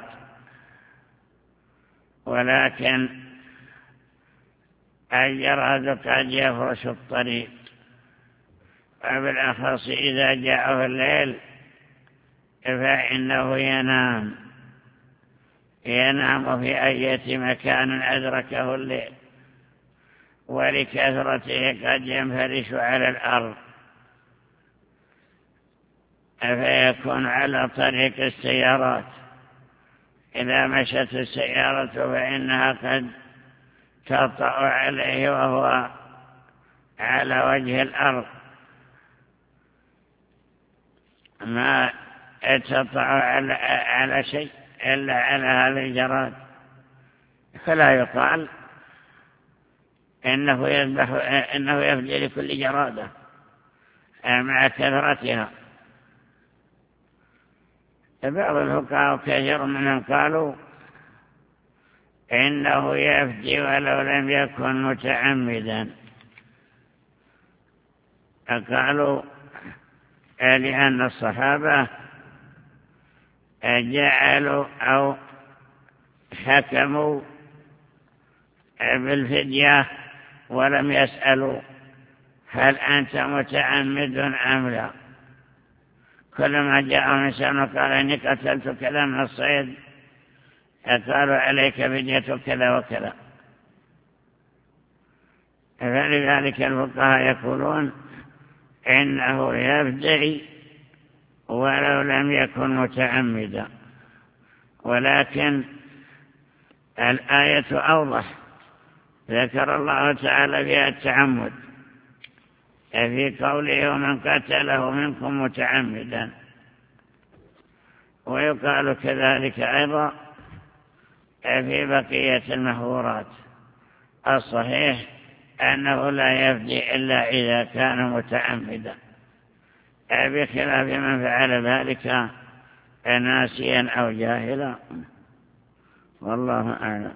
ولكن الجراد قد يفرش الطريق، وبالأخص إذا جاء في الليل فإنه ينام ينام في أي مكان أدركه الليل، ولكثرته قد ينفرش على الأرض فيكون على طريق السيارات. إذا مشت السيارة فإنها قد تطأ عليه وهو على وجه الأرض، ما تطأ على, على شيء إلا على هذا الجراد. فلا يقال إنه يذبح إنه يفدي لكل جرادة مع كثرتها. بعض الفقهاء كثير منهم قالوا إنه يفدي ولو لم يكن متعمدا. قالوا لأن الصحابة جعلوا أو حكموا بالفدية ولم يسألوا هل أنت متعمد أم لا. كلما جاء إنسان قال إني قتلت كذا من الصيد قالوا عليك فدية كذا وكذا. فلذلك الفقهاء يقولون إنه يفدي ولو لم يكن متعمدا. ولكن الآية أوضح ذكر الله تعالى فيها التعمد في قوله ومن قتله منكم متعمدا، ويقال كذلك أيضا في بقية المحظورات. الصحيح أنه لا يفدي إلا إذا كان متعمدا، بخلاف من فعل ذلك ناسيا أو جاهلا، والله أعلم.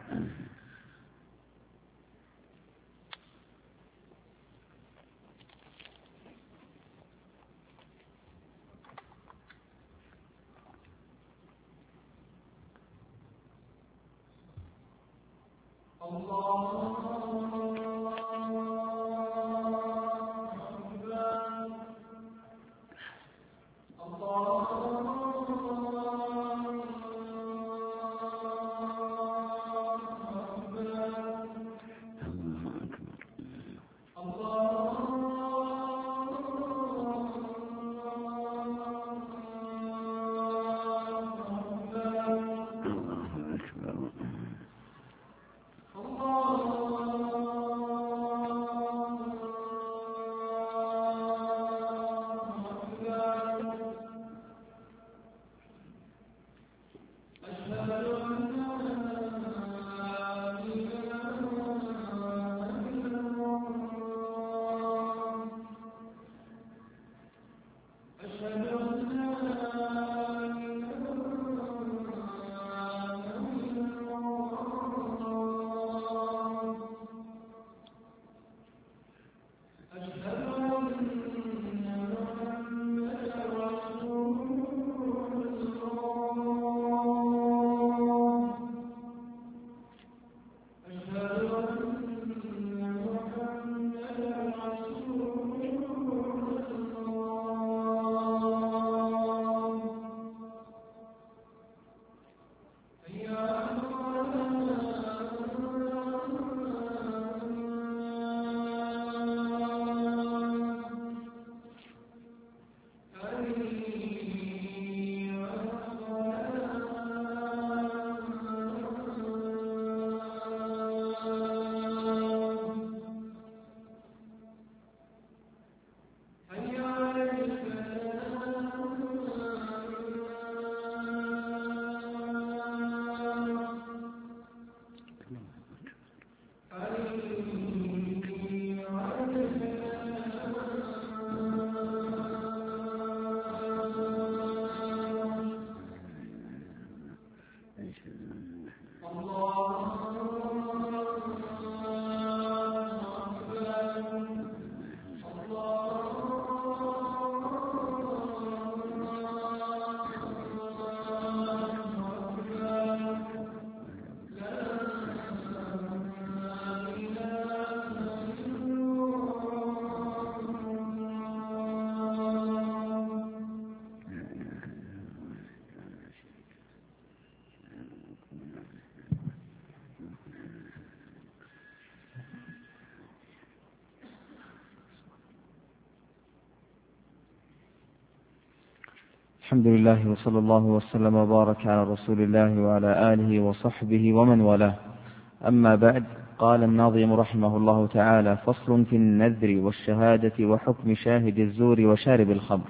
الحمد لله وصلى الله وسلم وبارك على رسول الله وعلى آله وصحبه ومن والاه. أما بعد، قال الناظم رحمه الله تعالى: فصل في النذر والشهادة وحكم شاهد الزور وشارب الخمر.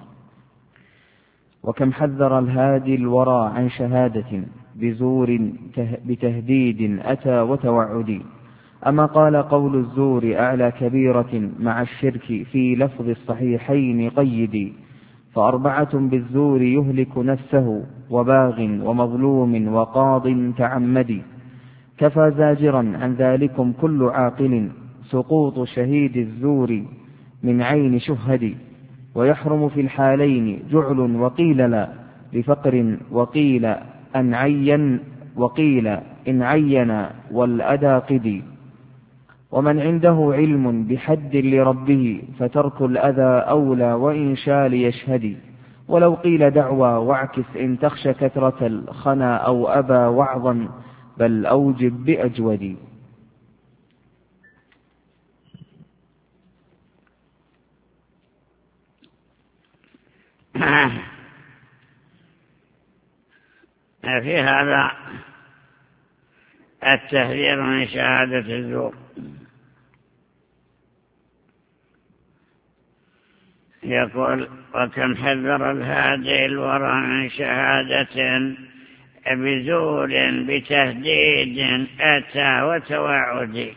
وكم حذر الهادي الورى عن شهادة بزور بتهديد أتى وتوعد. أما قال قول الزور أعلى كبيرة مع الشرك في لفظ الصحيحين قيدي. فأربعة بالزور يهلك نفسه وباغ ومظلوم وقاض تعمدي. كفى زاجرا عن ذلكم كل عاقل سقوط شهيد الزور من عين شهد. ويحرم في الحالين جعل وقيل لا لفقر وقيل أن عين وقيل إن عين والأدى قدي. ومن عنده علم بحد لربه فترك الأذى أولى وإن شاء ليشهد. ولو قيل دعوى واعكس إن تخشى كثرة الخنا أو أبى وعظا بل أوجب بأجود. في هذا التحذير من شهادة الزور. يقول: وكم حذر الهادي الورى من شهادة بزور بتهديد أتى وتوعد.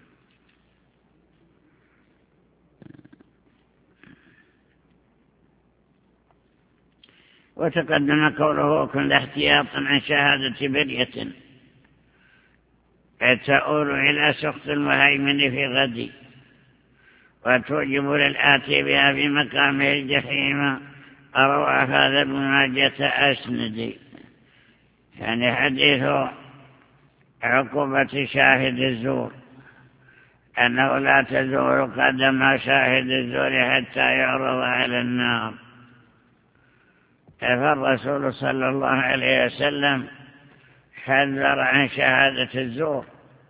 وتقدم قوله: كن احتياطا عن شهادة برية تؤول إلى سخط المهيمن في غد، وتوجب للآتي بها في مقامه الجحيم. أروى هذا ابن ماجة أسندي. يعني حديث عقوبة شاهد الزور، أنه لا تزول قدم شاهد الزور حتى يعرض على النار. فالرسول صلى الله عليه وسلم حذر عن شهادة الزور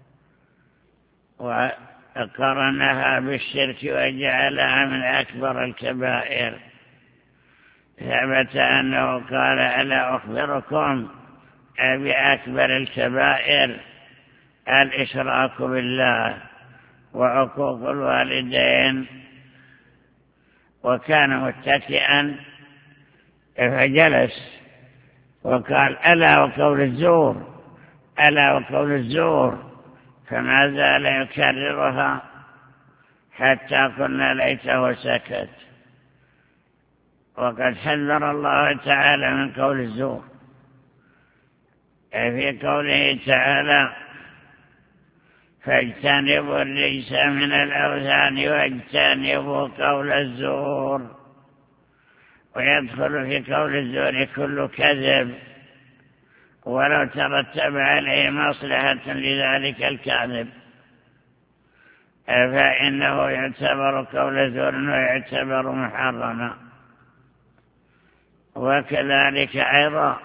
وقرنها بالشرك وجعلها من أكبر الكبائر. ثبت أنه قال: ألا أخبركم بأكبر الكبائر؟ الإشراك بالله وعقوق الوالدين. وكان متكئا فجلس وقال: ألا وقول الزور، ألا وقول الزور، فما زال يكررها حتى قلنا ليته سكت. وقد حذر الله تعالى من قول الزور في قوله تعالى: فاجتنبوا الرجس من الأوثان واجتنبوا قول الزور. ويدخل في قول الزور كل كذب ولو ترتب عليه مصلحة لذلك الكاذب، فإنه يعتبر قول الزور ويعتبر محرما. وكذلك أيضا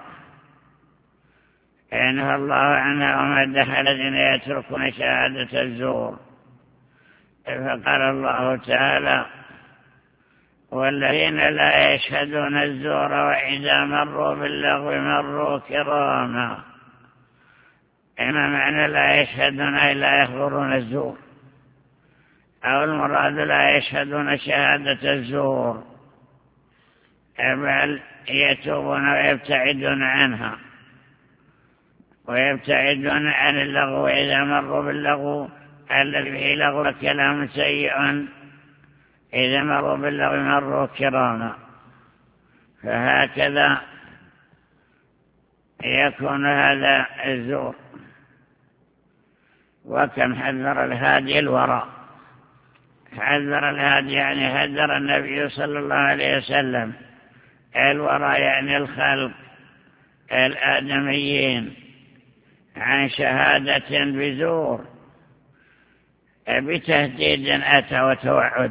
إنه الله عنه ومدح الذين يتركون شهادة الزور، فقال الله تعالى: والذين لا يشهدون الزور وإذا مروا باللغو مروا كراما. إما معنى لا يشهدون أي لا يخبرون الزور، أو المراد لا يشهدون شهادة الزور بل يتوبون ويبتعدون عنها ويبتعدون عن اللغو. إذا مروا باللغو الذي به لغو كلام سيء، إذا مروا باللغو مروا كراما. فهكذا يكون هذا الزور. وكم حذر الهادي الوراء. حذر الهادي يعني حذر النبي صلى الله عليه وسلم الوراء، يعني الخلق الآدميين، عن شهادة بزور بتهديد أتى وتوعد.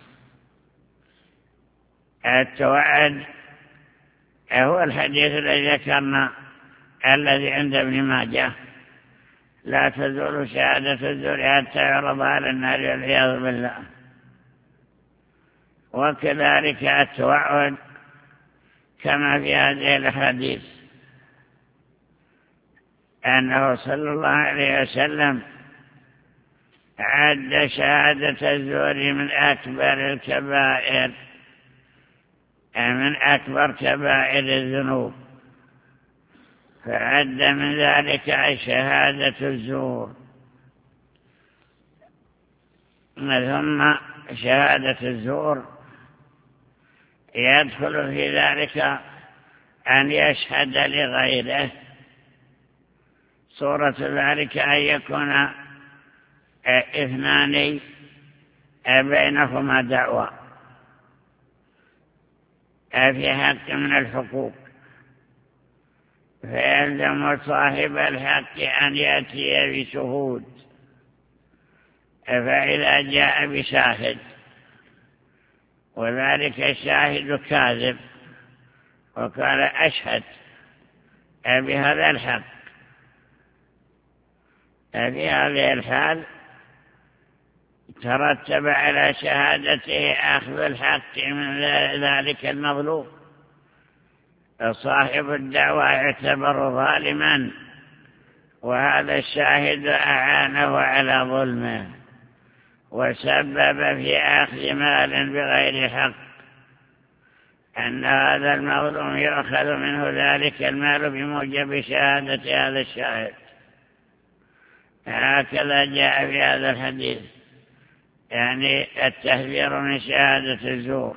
التوعد هو الحديث الذي ذكرنا الذي عند ابن ماجه: لا تزول شهادة الزور حتى يعرض على النار والعياذ بالله. وكذلك التوعد كما في هذه الحديث أنه صلى الله عليه وسلم عد شهادة الزور من أكبر الكبائر، من أكبر كبائر الذنوب، فعد من ذلك شهادة الزور. ثم شهادة الزور يدخل في ذلك أن يشهد لغيره. صورة ذلك أن يكون اثنان بينهما دعوى في حق من الحقوق، فيلزم صاحب الحق أن يأتي بشهود. فإذا جاء بشاهد وذلك الشاهد كاذب وقال: أشهد بهذا الحق، في هذه الحال ترتب على شهادته أخذ الحق من ذلك المظلوم. صاحب الدعوى يعتبر ظالما وهذا الشاهد أعانه على ظلمه وسبب في أخذ مال بغير حق، أن هذا المظلوم يأخذ منه ذلك المال بموجب شهادة هذا الشاهد. هكذا جاء في هذا الحديث، يعني التحذير من شهادة الزور.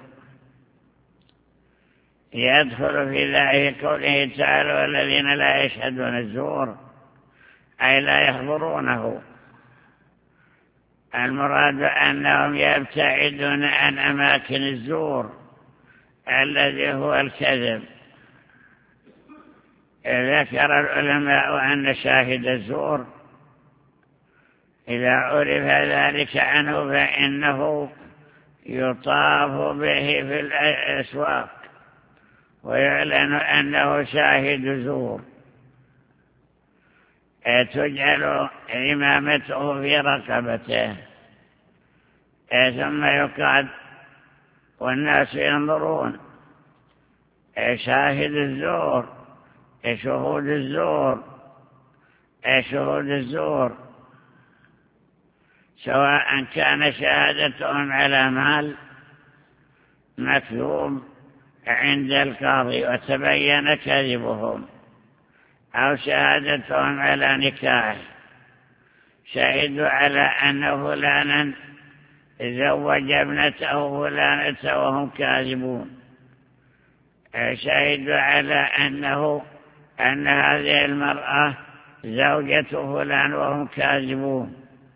يدخل في ذلك قوله تعالى: والذين لا يشهدون الزور، أي لا يحضرونه. المراد أنهم يبتعدون عن أماكن الزور الذي هو الكذب. ذكر العلماء أن شاهد الزور إذا عرف ذلك عنه فإنه يطاف به في الأسواق ويعلن أنه شاهد زور، تجعل إمامته في رقبته، ثم يقعد والناس ينظرون. شاهد الزور، شهود الزور، شهود الزور، سواء كان شهادتهم على مال مكتوب عند القاضي وتبين كذبهم، أو شهادتهم على نكاح، شهدوا على أن فلانا زوج ابنته فلانة وهم كاذبون، شهدوا على أنه أن هذه المرأة زوجة فلان وهم كاذبون،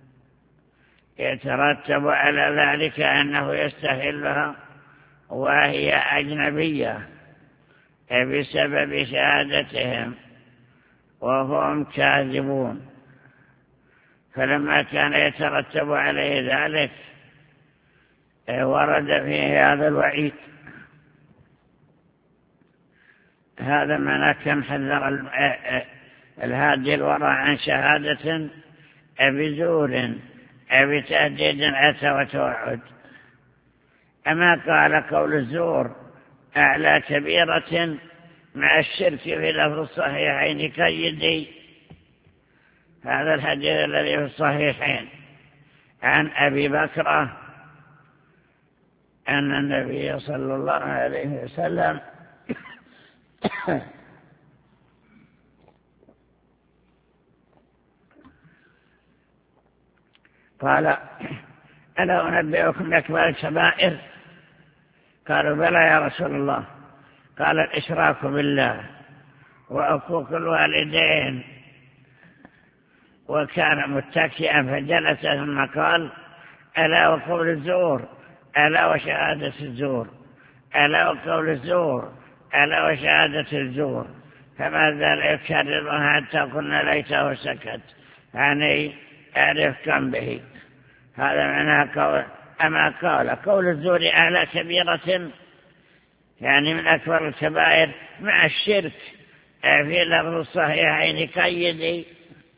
يترتب على ذلك أنه يستحلها وهي أجنبية بسبب شهادتهم وهم كاذبون. فلما كان يترتب عليه ذلك ورد فيه هذا الوعيد. هذا معنى كم حذر الهادي الورع عن شهادة بزور بتهديد أتى وتوعد. أما قال قول الزور أعلى كبيرة مع الشرك في لفظ الصحيحين كيدي. هذا الحديث الذي في الصحيحين عن أبي بكرة أن النبي صلى الله عليه وسلم قال: ألا أنبئكم بأكبر الكبائر؟ قالوا: بلى يا رسول الله. قال: الإشراك بالله وعقوق الوالدين. وكان متكئا فجلس ثم قال: ألا وقول الزور، ألا وشهادة الزور، ألا وقول الزور، ألا وشهادة الزور. فما زال يكررها حتى قلنا ليته سكت، يعني أعرف كم به. هذا معنى قول. أما قال قول الزور أعلى كبيرة، يعني من أكبر الكبائر مع الشرك في لفظ الصحيحين كيدي.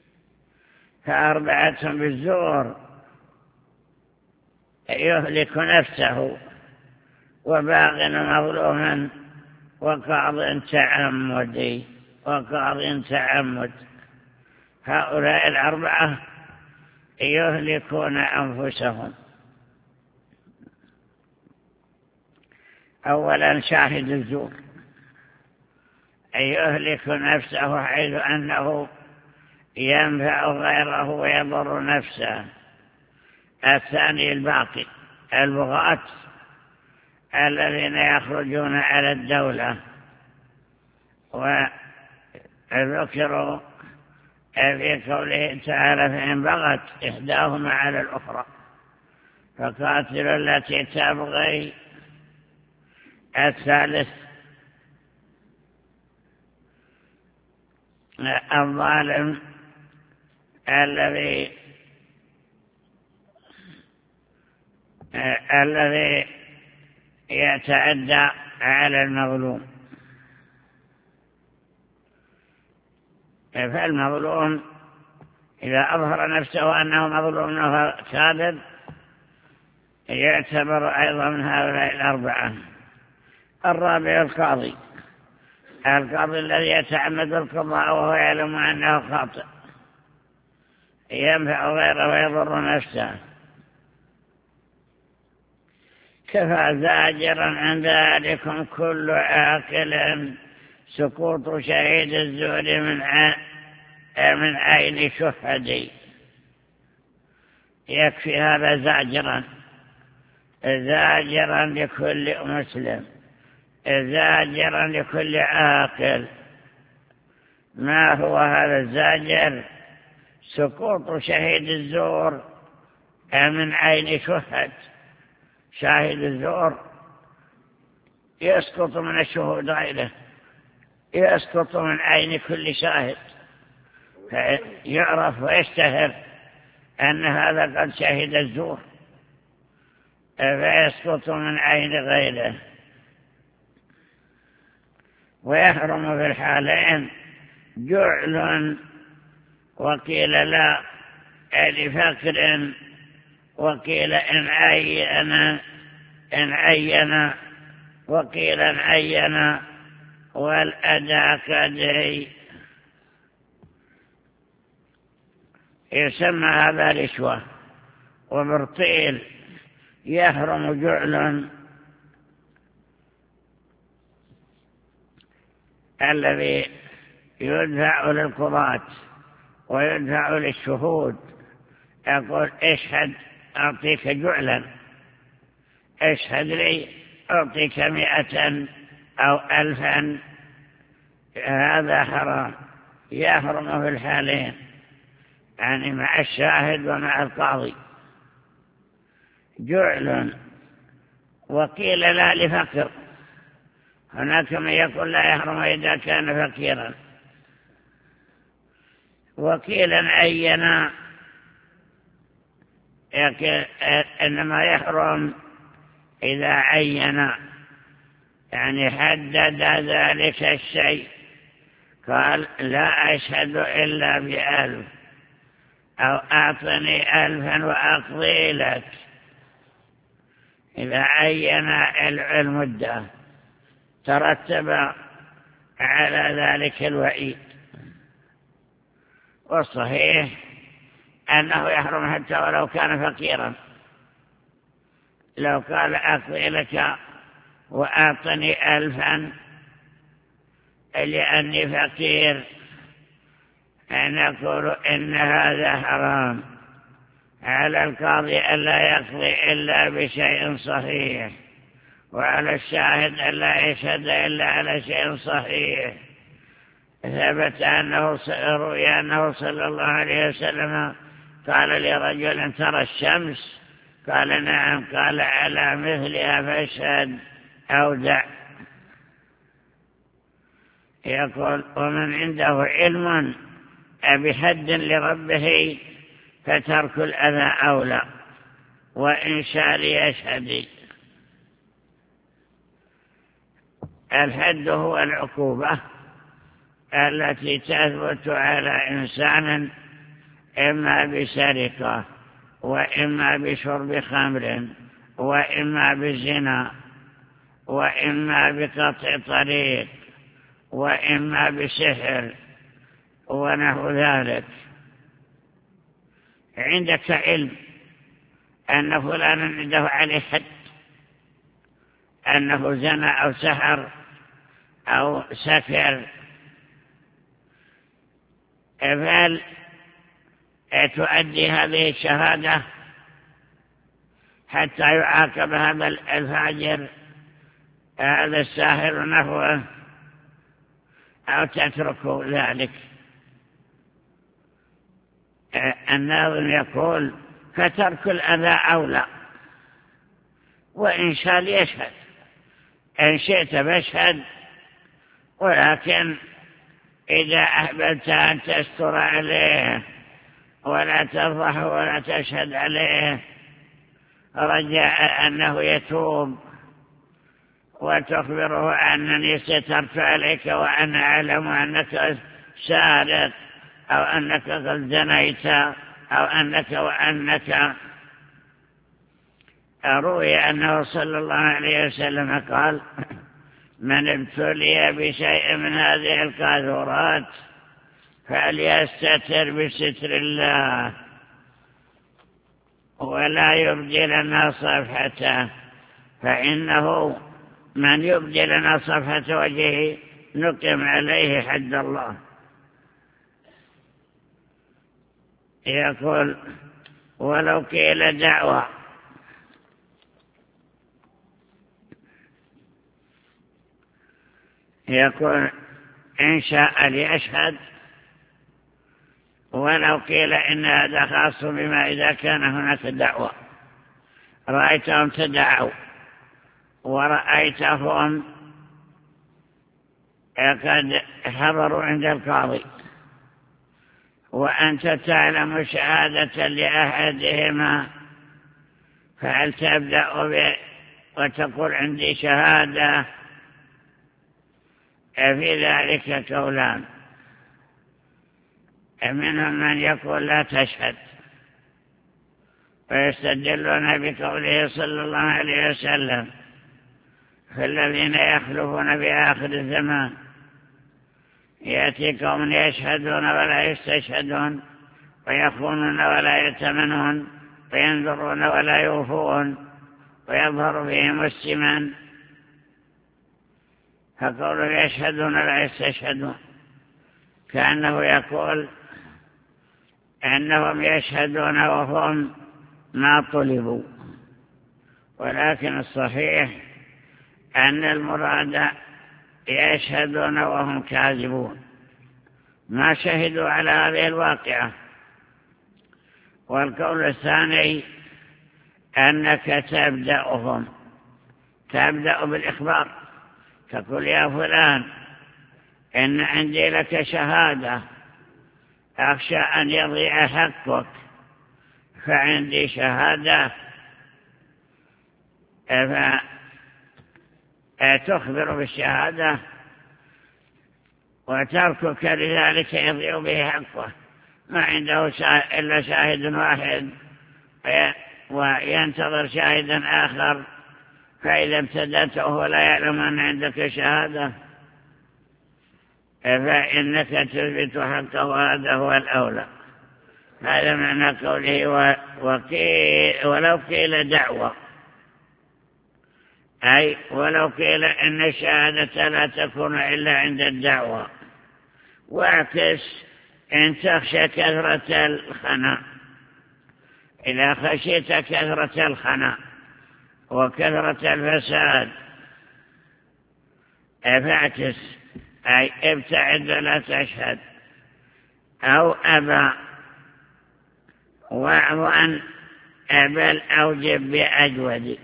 فأربعة بالزور: يهلك نفسه، وباغ مظلوما، وقاض تعمدي وقاض تعمد. هؤلاء الأربعة يهلكون أنفسهم. أولا شاهد الزور يهلك نفسه حيث أنه ينفع غيره ويضر نفسه. الثاني الباقي البغاة الذين يخرجون على الدولة، وذكروا في قوله تعالى: فإن بغت إحداهما على الأخرى فقاتلوا التي تبغي. الثالث الظالم الذي الذي يتعدى على المظلوم. فالمظلوم إذا أظهر نفسه أنه مظلوم كاذب يعتبر أيضا من هؤلاء الأربعة. الرابع القاضي القاضي الذي يتعمد القضاء وهو يعلم أنه خاطئ، ينفع غيره ويضر نفسه. كفى زاجرا عن ذلكم كل عاقل سقوط شهيد الزور من من عين شهدي. يكفي هذا زاجرا زاجرا لكل مسلم، زاجرا لكل عاقل. ما هو هذا الزاجر؟ سقوط شهيد الزور من عين شهد. شاهد الزور يسقط من الشهود غيره، يسقط من عين كل شاهد، يعرف ويشتهر أن هذا قد شهد الزور، فيسقط من عين غيره. ويحرم في الحالين جعل، وقيل لا لفقر، وقيل إن عين إن عين وقيل إن عين والأداء كدي. يسمى هذا رشوة وبرطيل. يحرم جعل الذي يدفع للقضاة ويدفع للشهود، يقول اشهد أعطيك جعلا، اشهد لي أعطيك مئة أو ألفا. هذا حرام، يحرم في الحالين، يعني مع الشاهد ومع القاضي. جعل. وقيل لا لفقر، هناك من يقول لا يحرم إذا كان فقيرا. وقيل عينا، إنما يحرم إذا عين، يعني حدد ذلك الشيء، قال لا أشهد إلا بألف، أو أعطني ألفا وأقضي لك. إذا عين المدة ترتب على ذلك الوعيد. والصحيح أنه يحرم حتى ولو كان فقيرا. لو قال أقضي لك وأعطني ألفا لأني فقير، نقول إن هذا حرام. على القاضي ألا يقضي إلا بشيء صحيح، وعلى الشاهد ألا يشهد إلا على شيء صحيح. ثبت أنه روي أنه صلى الله عليه وسلم قال لرجل ترى الشمس؟ قال نعم. قال على مثلها فاشهد أو دع. يقول ومن عنده علم بحد لربه فترك الأذى أولى، وإن شاء ليشهد. الحد هو العقوبة التي تثبت على إنسان إما بسرقة، وإما بشرب خمر، وإما بالزنا، وإما بقطع طريق، وإما بسحر ونحو ذلك. عندك علم أن فلانا عنده عليه حد، أنه زنى أو سحر أو سكر، فهل تؤدي هذه الشهادة حتى يعاقب هذا الفاجر هذا الساحر نحوه، أو تترك ذلك؟ الناظم يقول فترك الأذى أولى، وإن شاء ليشهد. إن شئت بشهد، ولكن إذا أحببت أن تستر عليه ولا تفضح ولا تشهد عليه رجاء أنه يتوب، وتخبره أنني سترت عليك وأنا أعلم أنك سارق، أو أنك قد زنيت، أو أنك وأنك. روي أنه صلى الله عليه وسلم قال من ابتلي بشيء من هذه القاذورات فليستتر بستر الله ولا يبدي لنا صفحته، فإنه من يبدي لنا صفحة وجهه نقم عليه حد الله. يقول ولو قيل دعوة يقول إن شاء ليشهد، ولو قيل إن هذا خاص بما إذا كان هناك دعوة، رأيتهم تدعوا ورأيتهم قد حضروا عند القاضي وأنت تعلم شهادة لأحدهما، فهل تبدأ به وتقول عندي شهادة؟ في ذلك قولان، منهم من يقول لا تشهد، ويستدلون بقوله صلى الله عليه وسلم في الذين يخلفون بآخر الزمان يأتي قوم يشهدون ولا يستشهدون، ويخونون ولا يتمنون، وينذرون ولا يوفون، ويظهر فيهم السمن. فقولوا يشهدون ولا يستشهدون كأنه يقول أنهم يشهدون وهم ما طلبوا، ولكن الصحيح أن المراد يشهدون وهم كاذبون، ما شهدوا على هذه الواقعة. والقول الثاني أنك تبدأهم، تبدأ بالإخبار، تقول يا فلان إن عندي لك شهادة، أخشى أن يضيع حقك فعندي شهادة، فتخبر بالشهادة وتركك لذلك يضيع به حقه، ما عنده إلا شاهد واحد وينتظر شاهدا آخر، فإذا ابتدأته ولا يعلم أن عندك شهادة فإنك تثبت حقه، وهذا هو الأولى. هذا معنى قوله وقيل ولو قيل دعوة، أي ولو قيل إن الشهادة لا تكون إلا عند الدعوة. واعكس إن تخشى كثرة الخنا، إذا خشيت كثرة الخنا وكثرة الفساد فاعكس، أي ابتعد ولا تشهد. أو أبى وعن بل أوجب بأجود،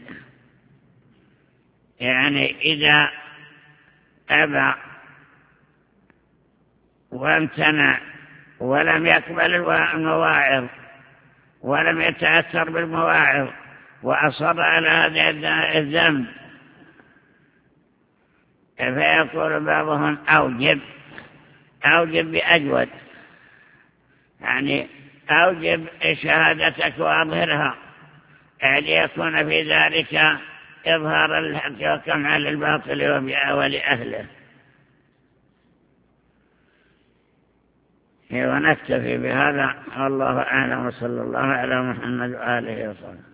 يعني إذا أبى وامتنع ولم يقبل المواعظ ولم يتأثر بالمواعظ وأصر على هذا الذنب، فيقول بعضهم أوجب أوجب بأجود، يعني أوجب شهادتك وأظهرها ليكون في ذلك إظهار الحق وكمع للباطل ولأهله. ونكتفي بهذا، والله أعلم، وصلى الله على محمد وآله وصحبه.